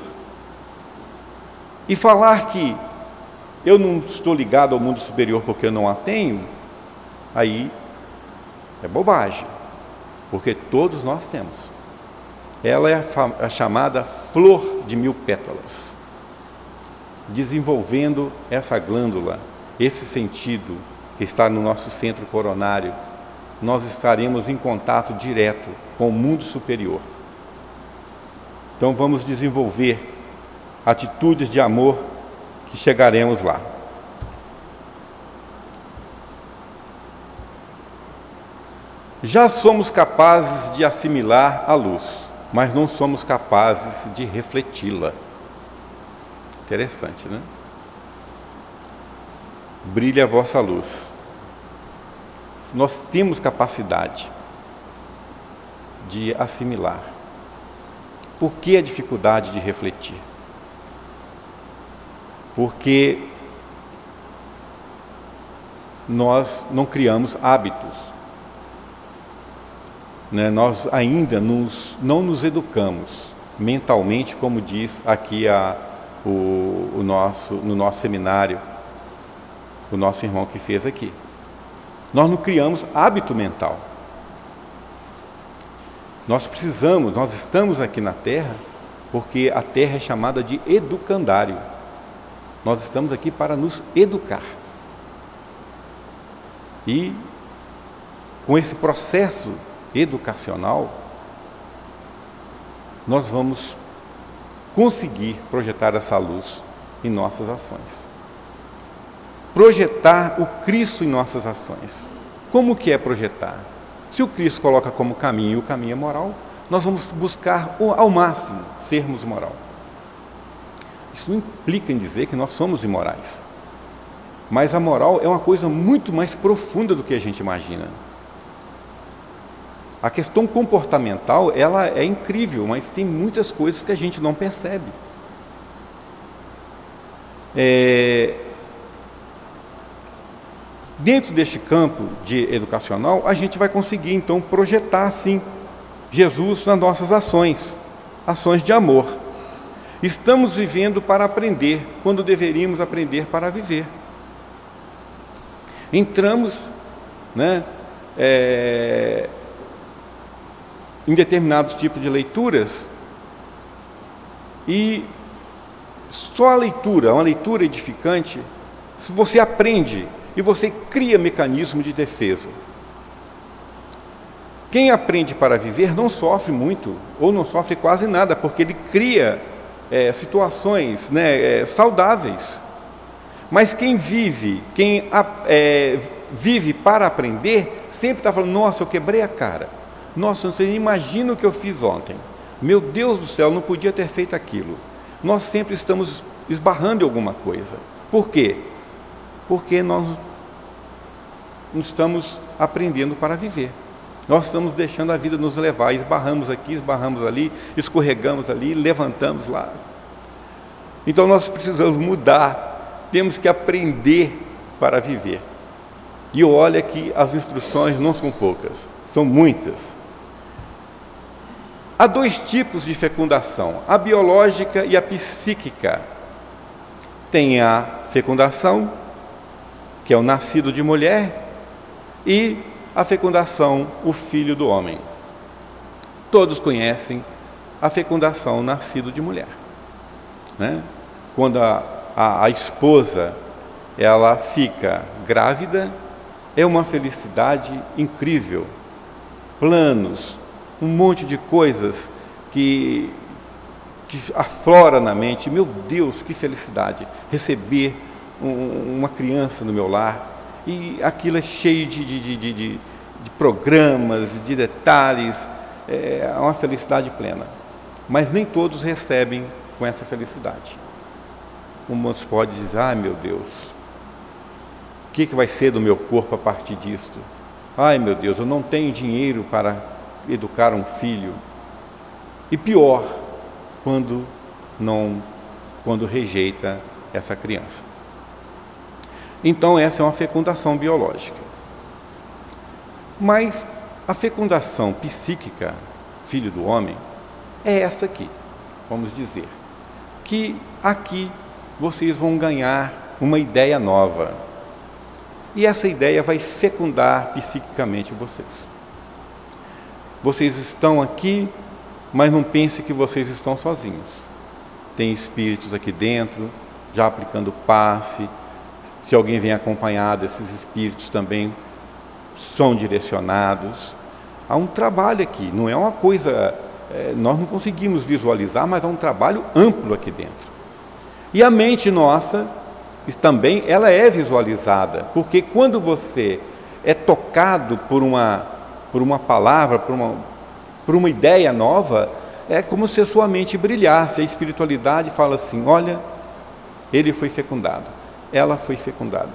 E falar que eu não estou ligado ao mundo superior porque eu não a tenho, aí é bobagem, porque todos nós temos. Ela é a, a chamada flor de mil pétalas, desenvolvendo essa glândula, esse sentido que está no nosso centro coronário, nós estaremos em contato direto com o mundo superior. Então vamos desenvolver atitudes de amor que chegaremos lá. Já somos capazes de assimilar a luz, mas não somos capazes de refleti-la. Interessante, né? Brilha a vossa luz. Nós temos capacidade de assimilar. Por que a dificuldade de refletir? Porque nós não criamos hábitos, né? Nós ainda nos, não nos educamos mentalmente, como diz aqui a, o, o nosso, no nosso seminário, o nosso irmão que fez aqui. Nós não criamos hábito mental. Nós precisamos, nós estamos aqui na Terra, porque a Terra é chamada de educandário. Nós estamos aqui para nos educar. E com esse processo educacional, nós vamos conseguir projetar essa luz em nossas ações. Projetar o Cristo em nossas ações. Como que é projetar? Se o Cristo coloca como caminho, e o caminho é moral, nós vamos buscar ao máximo sermos moral. Isso não implica em dizer que nós somos imorais. Mas a moral é uma coisa muito mais profunda do que a gente imagina. A questão comportamental, ela é incrível, mas tem muitas coisas que a gente não percebe. É... Dentro deste campo de educacional, a gente vai conseguir, então, projetar, assim, Jesus nas nossas ações, ações de amor. Estamos vivendo para aprender, quando deveríamos aprender para viver. Entramos, né, é, em determinados tipos de leituras e só a leitura, uma leitura edificante, se você aprende e você cria mecanismo de defesa. Quem aprende para viver não sofre muito, ou não sofre quase nada, porque ele cria é, situações, né, é, saudáveis. Mas quem vive, quem é, vive para aprender, sempre está falando, nossa, eu quebrei a cara. Nossa, você imagina o que eu fiz ontem. Meu Deus do céu, não podia ter feito aquilo. Nós sempre estamos esbarrando em alguma coisa. Por quê? Porque nós não estamos aprendendo para viver. Nós estamos deixando a vida nos levar, esbarramos aqui, esbarramos ali, escorregamos ali, levantamos lá. Então nós precisamos mudar, temos que aprender para viver. E olha que as instruções não são poucas, são muitas. Há dois tipos de fecundação, a biológica e a psíquica. Tem a fecundação, que é o nascido de mulher, e a fecundação, o filho do homem. Todos conhecem a fecundação, nascido de mulher, né? Quando a, a, a esposa ela fica grávida, é uma felicidade incrível. Planos, um monte de coisas que, que aflora na mente. Meu Deus, que felicidade receber um, uma criança no meu lar. E aquilo é cheio de, de, de, de, de programas, de detalhes, é uma felicidade plena. Mas nem todos recebem com essa felicidade. Uns podem dizer, ai meu Deus, o que, que vai ser do meu corpo a partir disto? Ai meu Deus, eu não tenho dinheiro para educar um filho. E pior, quando não, quando rejeita essa criança. Então essa é uma fecundação biológica. Mas a fecundação psíquica, filho do homem, é essa aqui, vamos dizer, que aqui vocês vão ganhar uma ideia nova. E essa ideia vai fecundar psiquicamente vocês. Vocês estão aqui, mas não pense que vocês estão sozinhos. Tem espíritos aqui dentro, já aplicando passe. Se alguém vem acompanhado, esses espíritos também são direcionados. Há um trabalho aqui, não é uma coisa, é, nós não conseguimos visualizar, mas há um trabalho amplo aqui dentro. E a mente nossa também, ela é visualizada, porque quando você é tocado por uma, por uma palavra, por uma, por uma ideia nova, é como se a sua mente brilhasse. A espiritualidade fala assim: olha, ele foi fecundado, ela foi fecundada.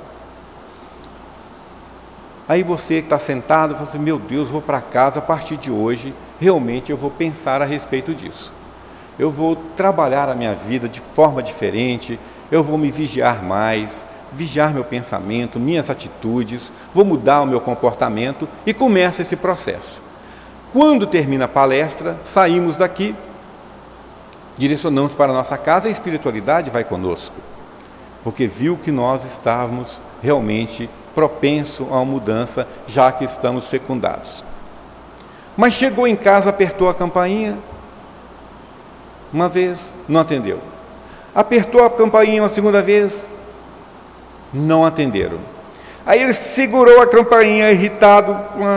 Aí você está sentado e fala assim: meu Deus, vou para casa, a partir de hoje, realmente eu vou pensar a respeito disso. Eu vou trabalhar a minha vida de forma diferente, eu vou me vigiar mais, vigiar meu pensamento, minhas atitudes, vou mudar o meu comportamento, e começa esse processo. Quando termina a palestra, saímos daqui, direcionamos para a nossa casa, a espiritualidade vai conosco, porque viu que nós estávamos realmente propensos a uma mudança, já que estamos fecundados. Mas chegou em casa, apertou a campainha, uma vez, não atendeu. Apertou a campainha uma segunda vez, não atenderam. Aí ele segurou a campainha, irritado,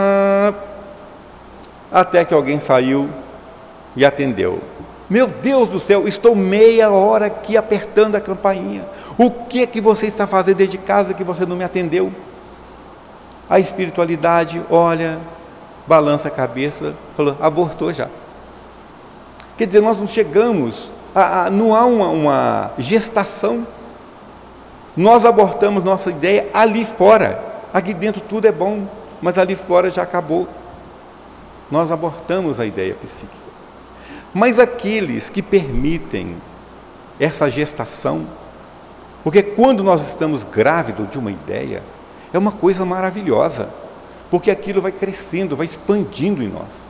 até que alguém saiu e atendeu. Meu Deus do céu, estou meia hora aqui apertando a campainha. O que é que você está fazendo desde casa que você não me atendeu? A espiritualidade olha, balança a cabeça, falou: abortou já. Quer dizer, nós não chegamos, a, a, não há uma, uma gestação. Nós abortamos nossa ideia ali fora. Aqui dentro tudo é bom, mas ali fora já acabou. Nós abortamos a ideia psíquica. Mas aqueles que permitem essa gestação, porque quando nós estamos grávidos de uma ideia, é uma coisa maravilhosa, porque aquilo vai crescendo, vai expandindo em nós.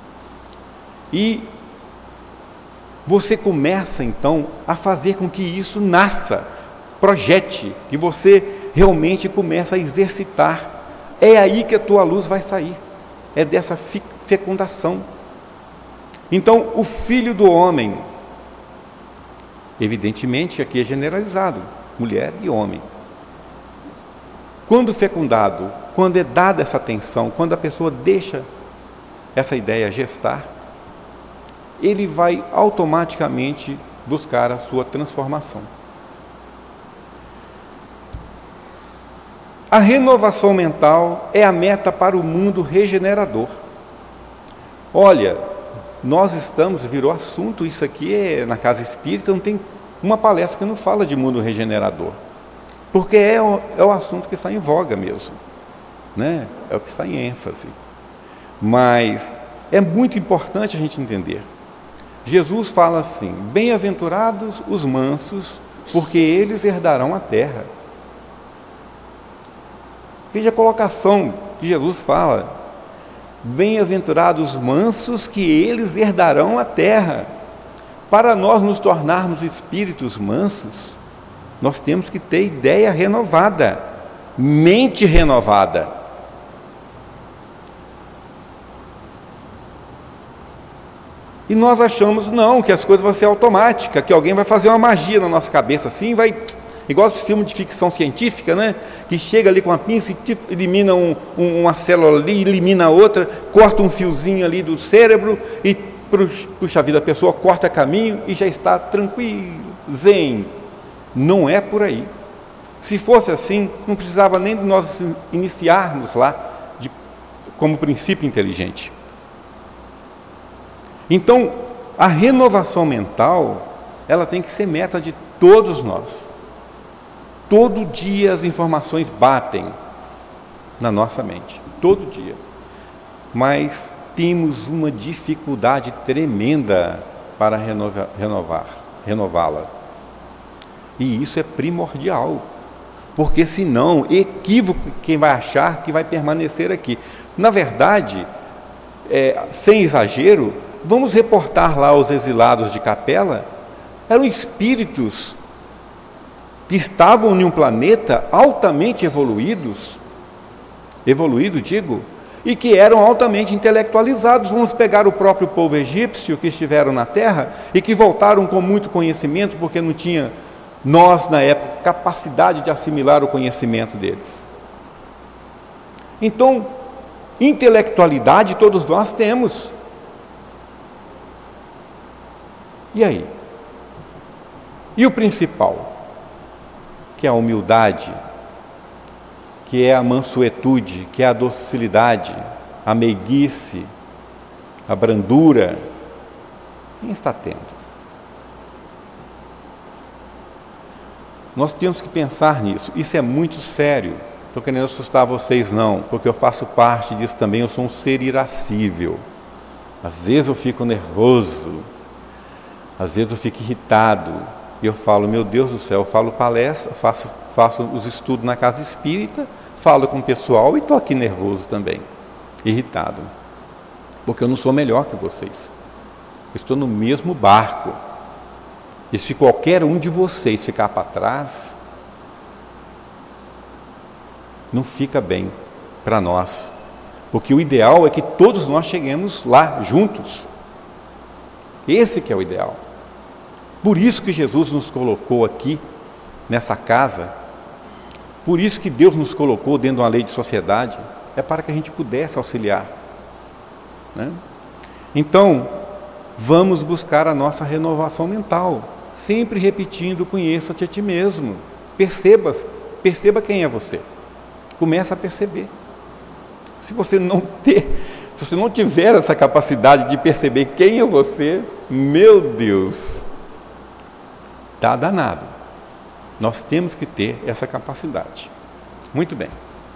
E você começa então a fazer com que isso nasça, projete, que você realmente começa a exercitar. É aí que a tua luz vai sair, é dessa fecundação. Então, o filho do homem, evidentemente aqui é generalizado, mulher e homem. Quando fecundado, quando é dada essa atenção, quando a pessoa deixa essa ideia gestar, ele vai automaticamente buscar a sua transformação. A renovação mental é a meta para o mundo regenerador. Olha, nós estamos, virou assunto, isso aqui é na Casa Espírita, não tem uma palestra que não fala de mundo regenerador, porque é o, é o assunto que está em voga mesmo, né? É o que está em ênfase. Mas é muito importante a gente entender. Jesus fala assim: bem-aventurados os mansos, porque eles herdarão a terra. Veja a colocação que Jesus fala: bem-aventurados os mansos, que eles herdarão a terra. Para nós nos tornarmos espíritos mansos, nós temos que ter ideia renovada, mente renovada. E nós achamos, não, que as coisas vão ser automáticas, que alguém vai fazer uma magia na nossa cabeça assim, vai, igual esse filme de ficção científica, né? Que chega ali com uma pinça e tipo, elimina um, um, uma célula ali, elimina outra, corta um fiozinho ali do cérebro e, puxa a vida, a pessoa corta caminho e já está tranquilo, zen. Não é por aí. Se fosse assim, não precisava nem de nós iniciarmos lá de, como princípio inteligente. Então, a renovação mental, ela tem que ser meta de todos nós. Todo dia as informações batem na nossa mente, todo dia. Mas temos uma dificuldade tremenda para renovar, renovar, renová-la. E isso é primordial, porque senão, equívoco quem vai achar que vai permanecer aqui. Na verdade, é, sem exagero, vamos reportar lá os exilados de Capela, eram espíritos que estavam em um planeta altamente evoluídos, evoluído digo, e que eram altamente intelectualizados. Vamos pegar o próprio povo egípcio que estiveram na Terra e que voltaram com muito conhecimento, porque não tinha, nós na época, capacidade de assimilar o conhecimento deles. Então, intelectualidade todos nós temos. E aí? E o principal, que é a humildade, que é a mansuetude, que é a docilidade, a meiguice, a brandura, quem está tendo? Nós temos que pensar nisso. Isso é muito sério. Estou querendo assustar vocês não, porque eu faço parte disso também. Eu sou um ser irascível. Às vezes eu fico nervoso, às vezes eu fico irritado, e eu falo, meu Deus do céu, eu falo palestra, faço, faço os estudos na casa espírita, falo com o pessoal e estou aqui nervoso também, irritado, porque eu não sou melhor que vocês, eu estou no mesmo barco, e se qualquer um de vocês ficar para trás, não fica bem para nós, porque o ideal é que todos nós cheguemos lá juntos, esse que é o ideal. Por isso que Jesus nos colocou aqui, nessa casa, por isso que Deus nos colocou dentro de uma lei de sociedade, é para que a gente pudesse auxiliar, né? Então, vamos buscar a nossa renovação mental, sempre repetindo, conheça-te a ti mesmo, perceba, perceba quem é você, começa a perceber. Se você não ter, se você não tiver essa capacidade de perceber quem é você, meu Deus, está danado. Nós temos que ter essa capacidade. Muito bem.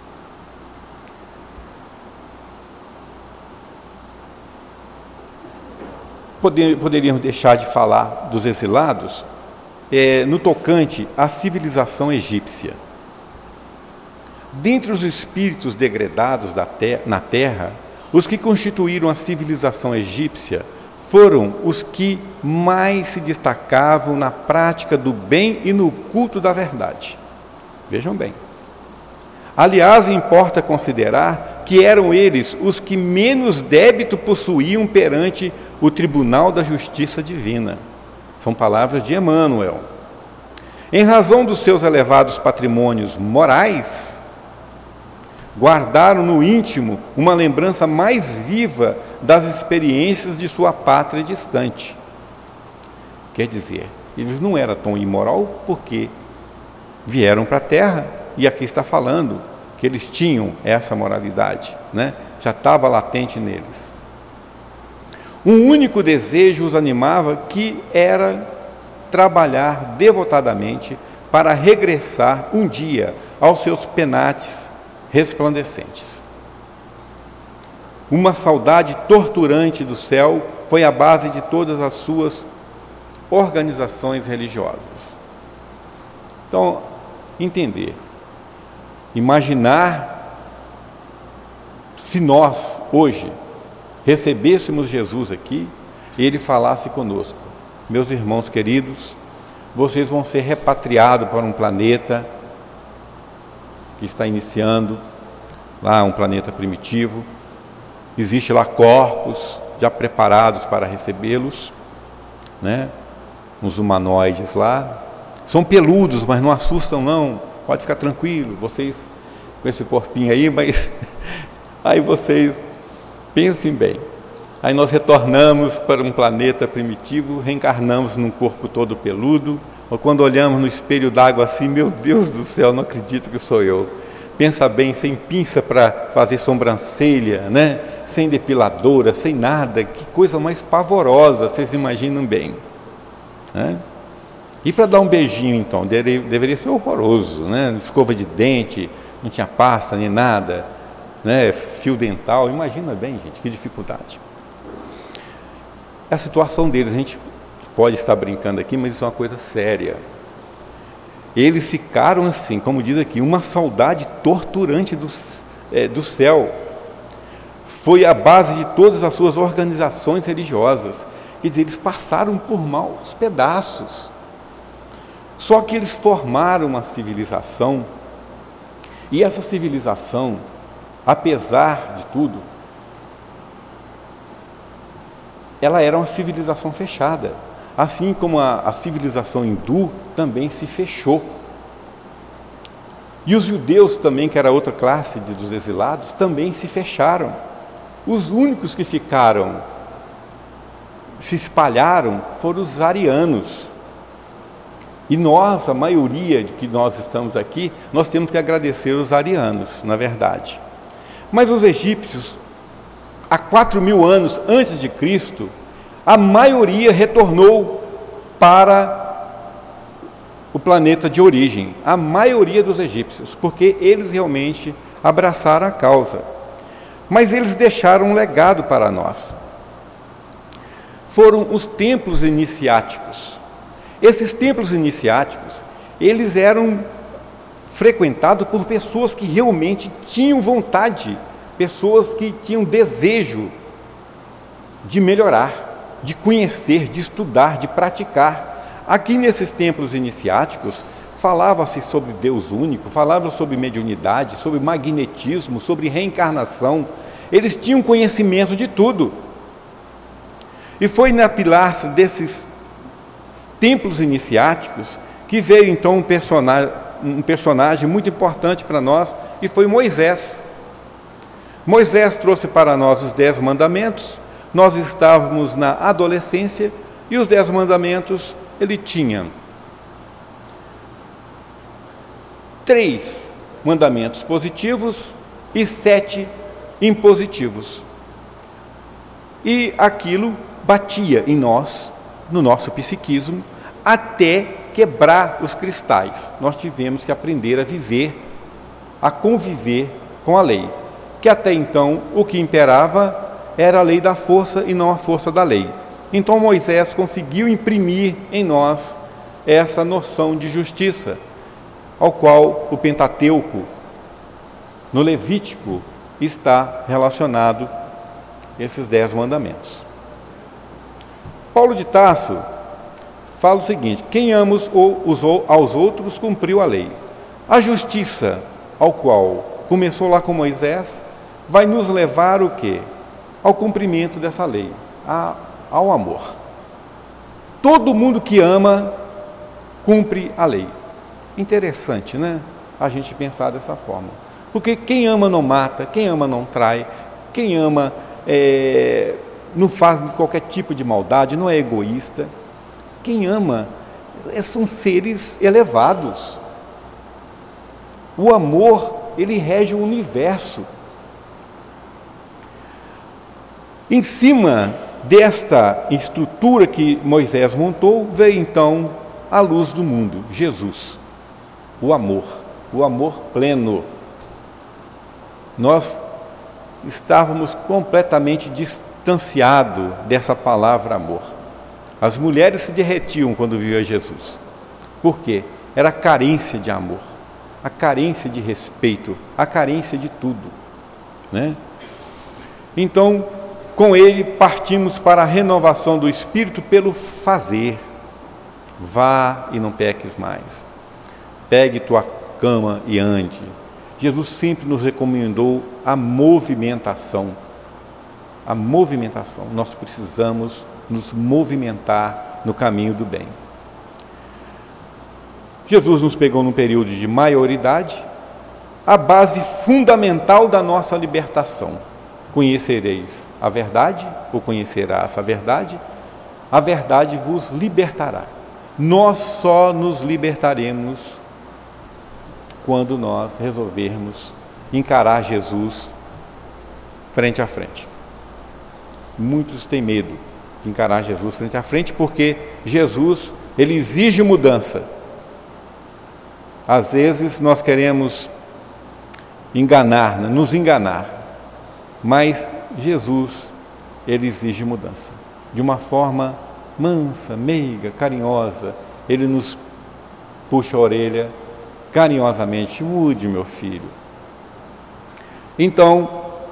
Poder, poderíamos deixar de falar dos exilados é, no tocante à civilização egípcia. Dentre os espíritos degradados da ter, na terra, os que constituíram a civilização egípcia foram os que mais se destacavam na prática do bem e no culto da verdade. Vejam bem. Aliás, importa considerar que eram eles os que menos débito possuíam perante o tribunal da justiça divina. São palavras de Emmanuel. Em razão dos seus elevados patrimônios morais, guardaram no íntimo uma lembrança mais viva das experiências de sua pátria distante. Quer dizer, eles não eram tão imoral porque vieram para a terra, e aqui está falando que eles tinham essa moralidade, né? Já estava latente neles. Um único desejo os animava, que era trabalhar devotadamente para regressar um dia aos seus penates resplandecentes. Uma saudade torturante do céu foi a base de todas as suas organizações religiosas. Então, entender, imaginar se nós, hoje, recebêssemos Jesus aqui e Ele falasse conosco, meus irmãos queridos, vocês vão ser repatriados para um planeta que está iniciando, lá um planeta primitivo, existe lá corpos já preparados para recebê-los, né? Uns humanoides lá, são peludos, mas não assustam não, pode ficar tranquilo, vocês com esse corpinho aí, mas aí vocês pensem bem, aí nós retornamos para um planeta primitivo, reencarnamos num corpo todo peludo, ou quando olhamos no espelho d'água assim, meu Deus do céu, não acredito que sou eu. Pensa bem, sem pinça para fazer sobrancelha, né? Sem depiladora, sem nada, que coisa mais pavorosa, vocês imaginam bem, né? E para dar um beijinho, então, deveria, deveria ser horroroso, né? Escova de dente, não tinha pasta nem nada, né? Fio dental, imagina bem, gente, que dificuldade. É a situação deles, a gente pode estar brincando aqui, mas isso é uma coisa séria. eles ficaram assim, como diz aqui, uma saudade torturante do, é, do céu. Foi a base de todas as suas organizações religiosas. Quer dizer, eles passaram por maus pedaços. Só que eles formaram uma civilização, e essa civilização, apesar de tudo, ela era uma civilização fechada, assim como a, a civilização hindu também se fechou. E os judeus também, que era outra classe de, dos exilados, também se fecharam. Os únicos que ficaram, se espalharam, foram os arianos. E nós, a maioria de que nós estamos aqui, nós temos que agradecer os arianos, na verdade. Mas os egípcios, há quatro mil anos antes de Cristo, a maioria retornou para o planeta de origem, a maioria dos egípcios, porque eles realmente abraçaram a causa. Mas eles deixaram um legado para nós. Foram os templos iniciáticos. Esses templos iniciáticos, eles eram frequentados por pessoas que realmente tinham vontade, pessoas que tinham desejo de melhorar, de conhecer, de estudar, de praticar. Aqui nesses templos iniciáticos, falava-se sobre Deus único, falava sobre mediunidade, sobre magnetismo, sobre reencarnação. Eles tinham conhecimento de tudo. E foi na pilar desses templos iniciáticos que veio então um personagem, um personagem muito importante para nós, e foi Moisés. Moisés trouxe para nós os dez mandamentos. Nós estávamos na adolescência e os dez mandamentos ele tinha três mandamentos positivos e sete impositivos. E aquilo batia em nós, no nosso psiquismo, até quebrar os cristais. Nós tivemos que aprender a viver, a conviver com a lei, que até então o que imperava era a lei da força e não a força da lei. Então Moisés conseguiu imprimir em nós essa noção de justiça, ao qual o Pentateuco, no Levítico, está relacionado esses dez mandamentos. Paulo de Tarso fala o seguinte: quem ama os aos outros cumpriu a lei. A justiça, ao qual começou lá com Moisés, vai nos levar o quê? Ao cumprimento dessa lei, a, ao amor. Todo mundo que ama cumpre a lei. Interessante, né? A gente pensar dessa forma. Porque quem ama não mata, quem ama não trai, quem ama é, não faz qualquer tipo de maldade, não é egoísta. Quem ama são seres elevados. O amor, ele rege o universo. Em cima desta estrutura que Moisés montou, veio então a luz do mundo, Jesus. O amor, o amor pleno. Nós estávamos completamente distanciados dessa palavra amor. As mulheres se derretiam quando viam Jesus. Por quê? Era a carência de amor, a carência de respeito, a carência de tudo, né? Então, com ele partimos para a renovação do espírito pelo fazer. Vá e não peques mais. Pegue tua cama e ande. Jesus sempre nos recomendou a movimentação. A movimentação. Nós precisamos nos movimentar no caminho do bem. Jesus nos pegou num período de maioridade, a base fundamental da nossa libertação. Conhecereis a verdade, ou conhecerás a verdade, a verdade vos libertará. Nós só nos libertaremos quando nós resolvermos encarar Jesus frente a frente. Muitos têm medo de encarar Jesus frente a frente, porque Jesus, ele exige mudança. Às vezes nós queremos enganar, nos enganar, mas Jesus, ele exige mudança. De uma forma mansa, meiga, carinhosa, ele nos puxa a orelha carinhosamente: mude, meu filho. Então,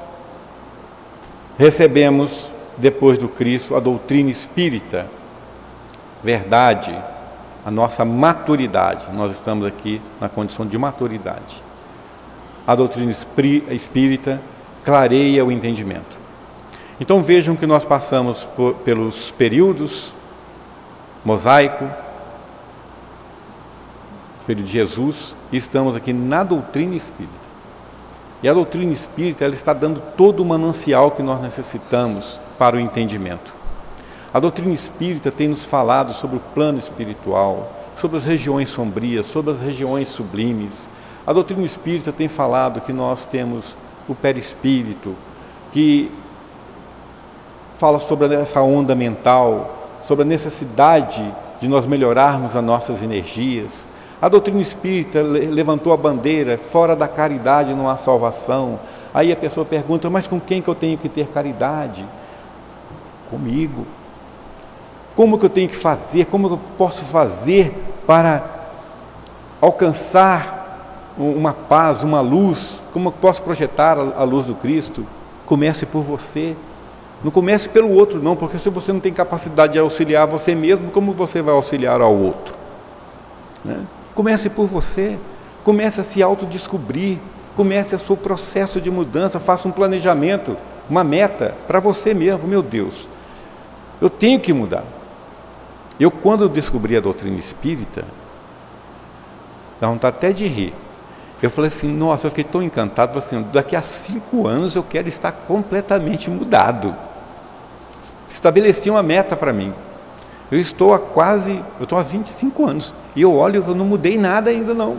recebemos, depois do Cristo, a doutrina espírita, verdade, a nossa maturidade. Nós estamos aqui na condição de maturidade. A doutrina espírita clareia o entendimento. Então vejam que nós passamos por, pelos períodos mosaico, período de Jesus, e estamos aqui na doutrina espírita. E a doutrina espírita, ela está dando todo o manancial que nós necessitamos para o entendimento. A doutrina espírita tem nos falado sobre o plano espiritual, sobre as regiões sombrias, sobre as regiões sublimes. A doutrina espírita tem falado que nós temos o perispírito, que fala sobre essa onda mental, sobre a necessidade de nós melhorarmos as nossas energias. A doutrina espírita levantou a bandeira: fora da caridade não há salvação. Aí a pessoa pergunta: mas com quem que eu tenho que ter caridade? Comigo. Como que eu tenho que fazer? Como que eu posso fazer para alcançar uma paz, uma luz? Como eu posso projetar a luz do Cristo? Comece por você. Não comece pelo outro, não, porque se você não tem capacidade de auxiliar você mesmo, como você vai auxiliar ao outro? Né? Comece por você. Comece a se autodescobrir. Comece o seu processo de mudança. Faça um planejamento, uma meta para você mesmo. Meu Deus, eu tenho que mudar. Eu, quando eu descobri a doutrina espírita, dá vontade até de rir. Eu falei assim: nossa, eu fiquei tão encantado, assim, daqui a cinco anos eu quero estar completamente mudado. Estabeleci uma meta para mim. Eu estou há quase, eu estou há vinte e cinco anos, e eu olho e eu não mudei nada ainda não.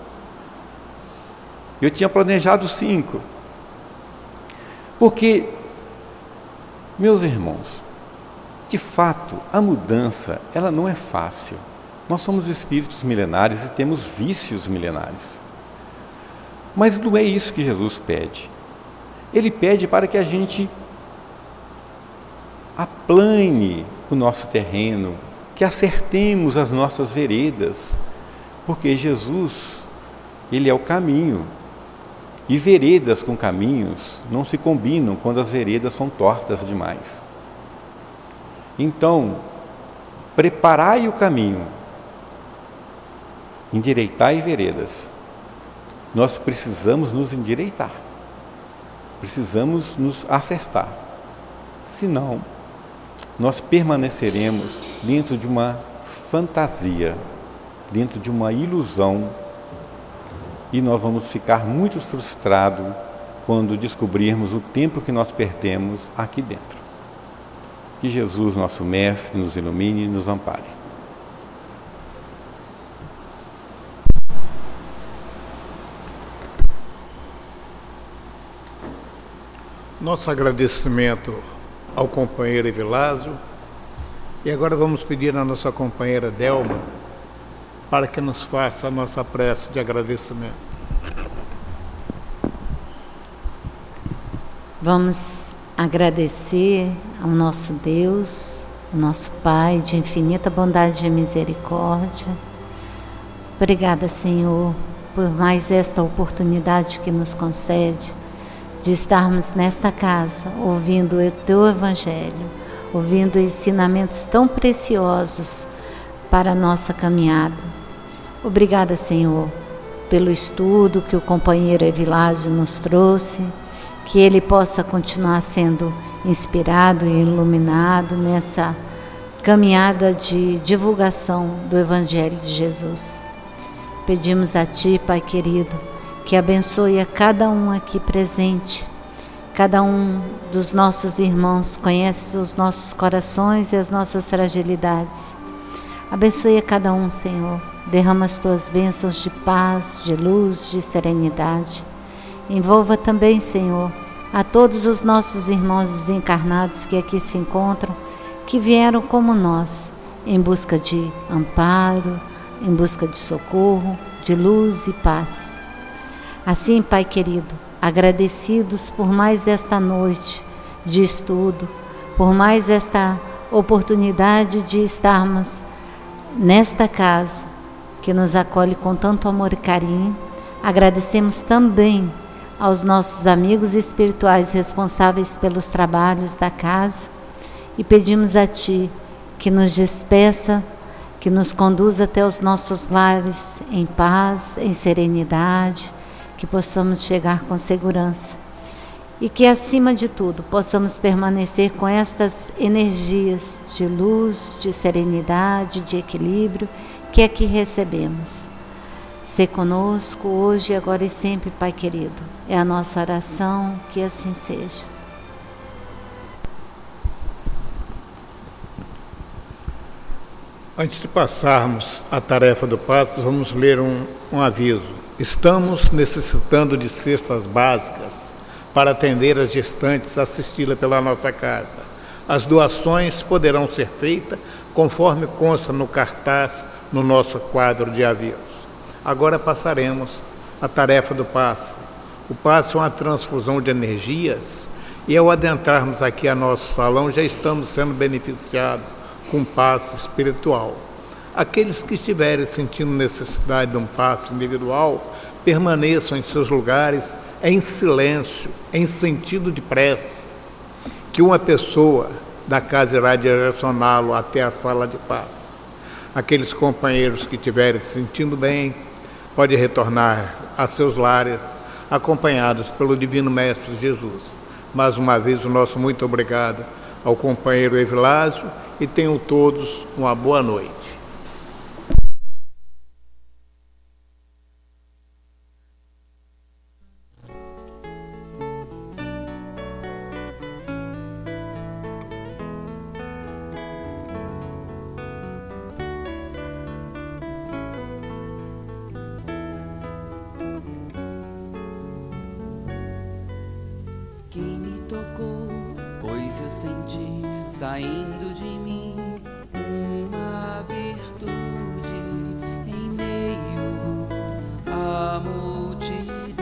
Eu tinha planejado cinco. Porque, meus irmãos, de fato, a mudança, ela não é fácil. Nós somos espíritos milenares e temos vícios milenares. Mas não é isso que Jesus pede. Ele pede para que a gente aplane o nosso terreno, que acertemos as nossas veredas, porque Jesus, Ele é o caminho. E veredas com caminhos não se combinam quando as veredas são tortas demais. Então, preparai o caminho, endireitai veredas. Nós precisamos nos endireitar, precisamos nos acertar. Senão, nós permaneceremos dentro de uma fantasia, dentro de uma ilusão, e nós vamos ficar muito frustrados quando descobrirmos o tempo que nós perdemos aqui dentro. Que Jesus, nosso Mestre, nos ilumine e nos ampare. Nosso agradecimento ao companheiro Evilásio, e agora vamos pedir à nossa companheira Delma para que nos faça a nossa prece de agradecimento. Vamos agradecer ao nosso Deus, ao nosso Pai de infinita bondade e misericórdia. Obrigada, Senhor, por mais esta oportunidade que nos concede de estarmos nesta casa, ouvindo o Teu Evangelho, ouvindo ensinamentos tão preciosos para a nossa caminhada. Obrigada, Senhor, pelo estudo que o companheiro Evilásio nos trouxe, que ele possa continuar sendo inspirado e iluminado nessa caminhada de divulgação do Evangelho de Jesus. Pedimos a Ti, Pai querido, que abençoe a cada um aqui presente, cada um dos nossos irmãos, conhece os nossos corações e as nossas fragilidades. Abençoe a cada um, Senhor, derrama as Tuas bênçãos de paz, de luz, de serenidade. Envolva também, Senhor, a todos os nossos irmãos desencarnados que aqui se encontram, que vieram como nós, em busca de amparo, em busca de socorro, de luz e paz. Assim, Pai querido, agradecidos por mais esta noite de estudo, por mais esta oportunidade de estarmos nesta casa, que nos acolhe com tanto amor e carinho. Agradecemos também aos nossos amigos espirituais responsáveis pelos trabalhos da casa e pedimos a Ti que nos despeça, que nos conduza até os nossos lares em paz, em serenidade, que possamos chegar com segurança e que, acima de tudo, possamos permanecer com estas energias de luz, de serenidade, de equilíbrio que aqui recebemos. Sê conosco hoje, agora e sempre, Pai querido. É a nossa oração, que assim seja. Antes de passarmos à tarefa do passe, vamos ler um, um aviso. Estamos necessitando de cestas básicas para atender as gestantes assistidas pela nossa casa. As doações poderão ser feitas conforme consta no cartaz no nosso quadro de avisos. Agora passaremos à tarefa do passe. O passe é uma transfusão de energias e, ao adentrarmos aqui a nosso salão, já estamos sendo beneficiados com passe espiritual. Aqueles que estiverem sentindo necessidade de um passe individual, permaneçam em seus lugares em silêncio, em sentido de prece, que uma pessoa da casa irá direcioná-lo até a sala de passe. Aqueles companheiros que estiverem se sentindo bem, podem retornar a seus lares, acompanhados pelo Divino Mestre Jesus. Mais uma vez, o nosso muito obrigado ao companheiro Evilásio e tenham todos uma boa noite. Quem me tocou, pois eu senti saindo de mim uma virtude em meio à multidão.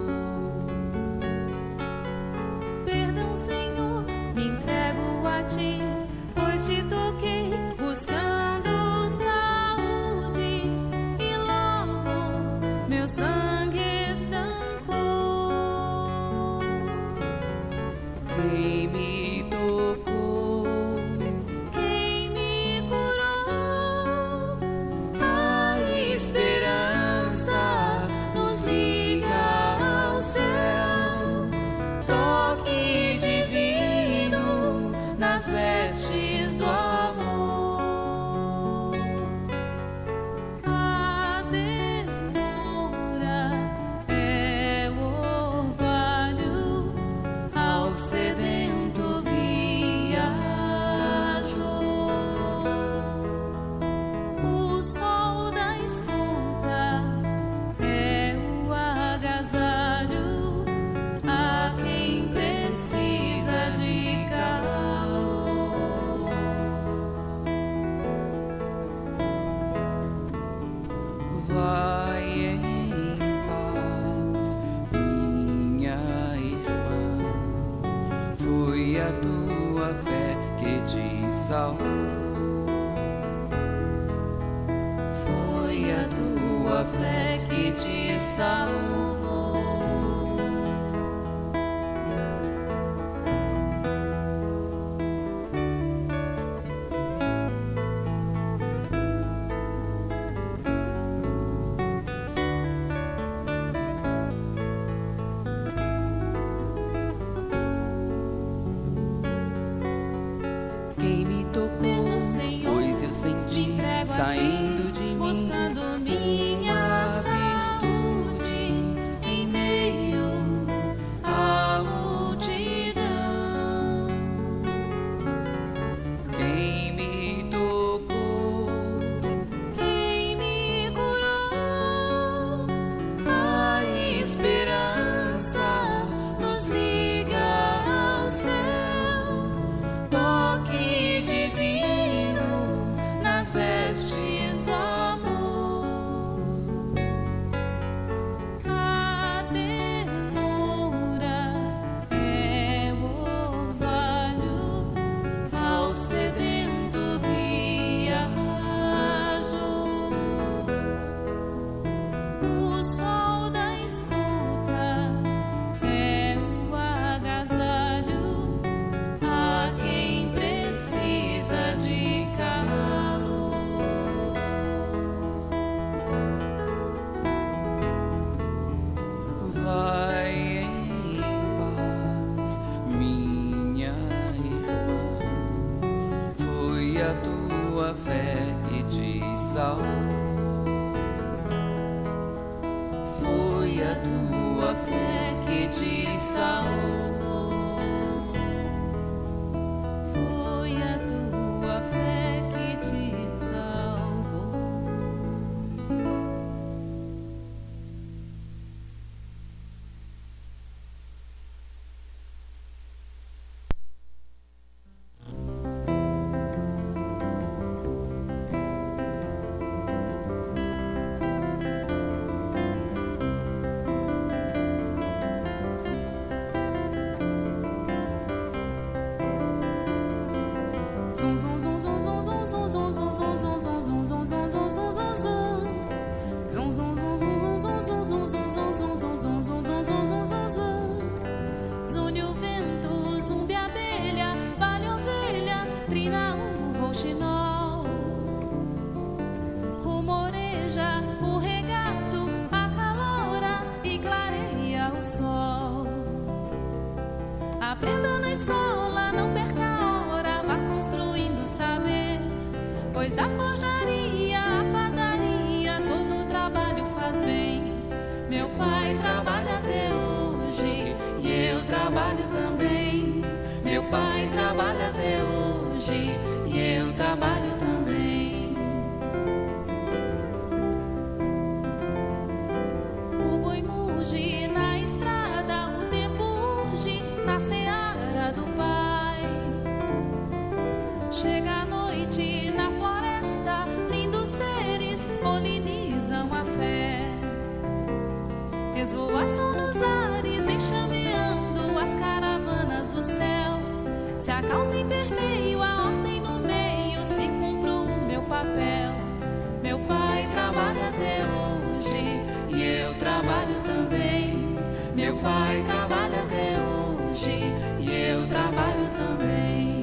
Perdão, Senhor, me entrego a Ti, pois Te toquei buscando saúde e logo meu sangue estancou. Quem me tocou, quem me curou, a esperança nos liga ao céu, toque divino nas vestes do amor. A ternura é o orvalho ao sedento viajou. O sol da escuta é o agasalho a quem precisa de calor. vai em paz, minha irmã. Foi a tua fé que te salvou. Foi a tua fé que te salvou. Quem me tocou, Perdão, Senhor, pois eu me senti entrego a saindo Ti, de mim buscando minha uma saúde virtude em pois da forjaria à padaria todo o trabalho faz bem. Meu pai trabalha até hoje e eu trabalho também. Meu pai trabalha até hoje e eu trabalho também. O boi muge na estrada, o tempo urge na seara do pai. Chega a noite na floresta, lindos seres polinizam a fé. Esvoaçam nos ares, enxameando as caravanas do céu. Se a causa em vermelho, a ordem no meio, se cumpro o meu papel. Meu pai trabalha até hoje e eu trabalho também. Meu pai trabalha até hoje e eu trabalho também.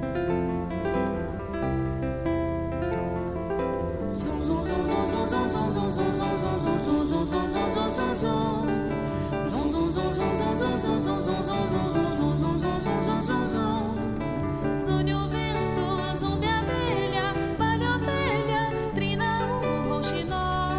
Zum zum zum zum zum zum zum zum zum zum zum zum zum zum zum zum zum. Zum zum zum zum zum zum zum zum zum zum zum zum zum zum zum zum zum. Zune o vento, zumbi a abelha, balha a ovelha, trina o rouxinol.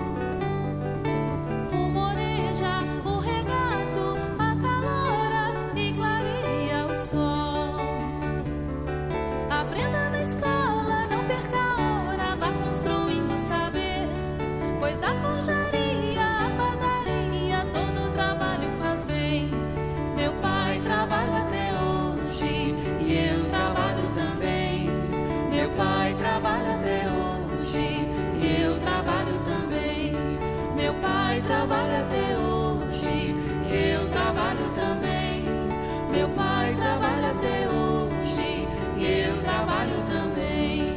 Rumoreja o regato, acalora e clareia o sol. Aprenda na escola, não perca a hora, vá construindo saber, pois da forjaria à padaria todo o trabalho faz bem. Meu pai trabalha até hoje e eu trabalho também. Meu pai trabalha até hoje e eu trabalho também. Meu pai trabalha até hoje e eu trabalho também. Meu pai trabalha até hoje e eu trabalho também.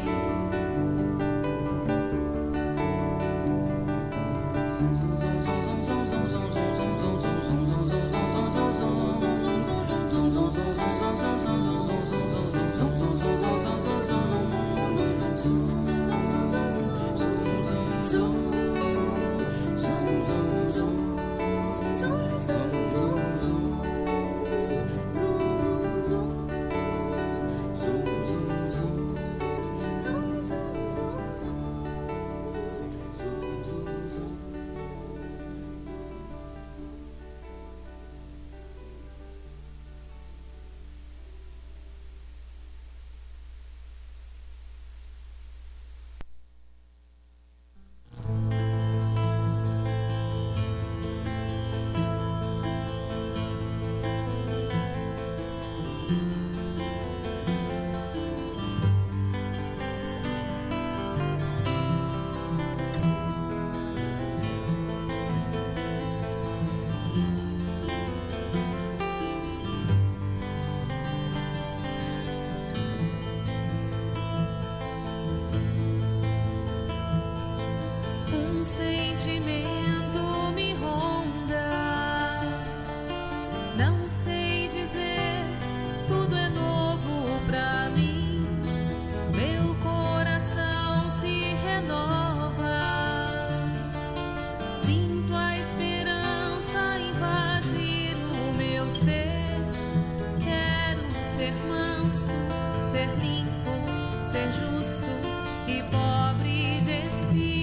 Sentimento me ronda, não sei dizer, tudo é novo pra mim. Meu coração se renova, sinto a esperança invadir o meu ser. Quero ser manso, ser limpo, ser justo e pobre de espírito.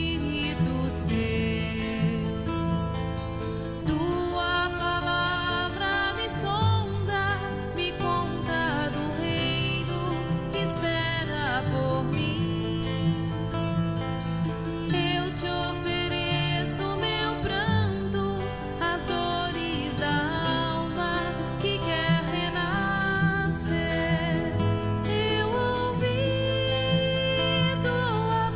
Tua palavra me sonda, me conta do reino que espera por mim. Eu te ofereço meu pranto, as dores da alma que quer renascer. Eu ouvi tua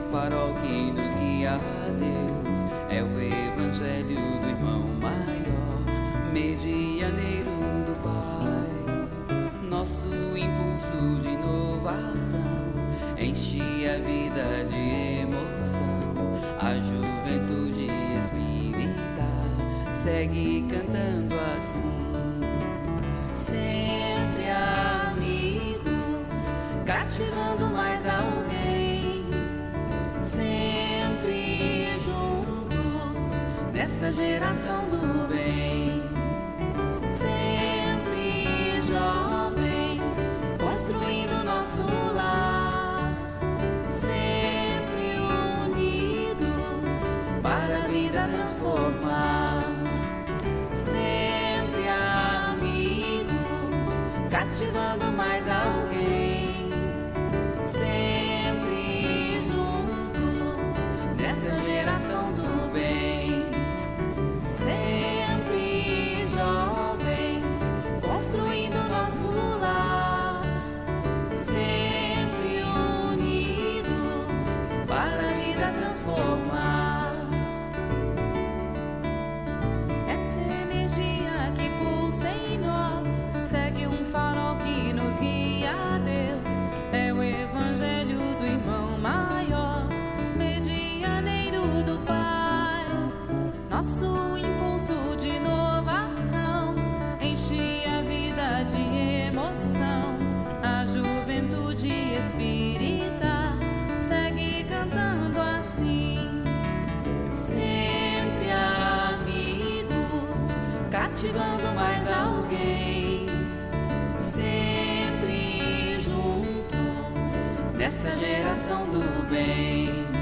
farol que nos guia a Deus, é o Evangelho do irmão maior, medianeiro do Pai. Nosso impulso de inovação enche a vida de emoção. A juventude espírita segue cantando assim, sempre amigos, cativando mais alguém, sempre juntos nessa geração do bem, sempre jovens construindo nosso lar, sempre unidos para a vida transformar, sempre amigos, cativando mais alguém, sempre juntos nessa geração do bem, sempre jovens construindo nosso lar, sempre unidos para a vida transformar. Essa energia que pulsa em nós segue um farol que nos guia a Deus, é o Evangelho do irmão maior, medianeiro do Pai. Nosso impulso de inovação enche a vida de emoção. A juventude espírita segue cantando assim, sempre amigos, cativando mais alguém, sempre juntos nessa geração do bem.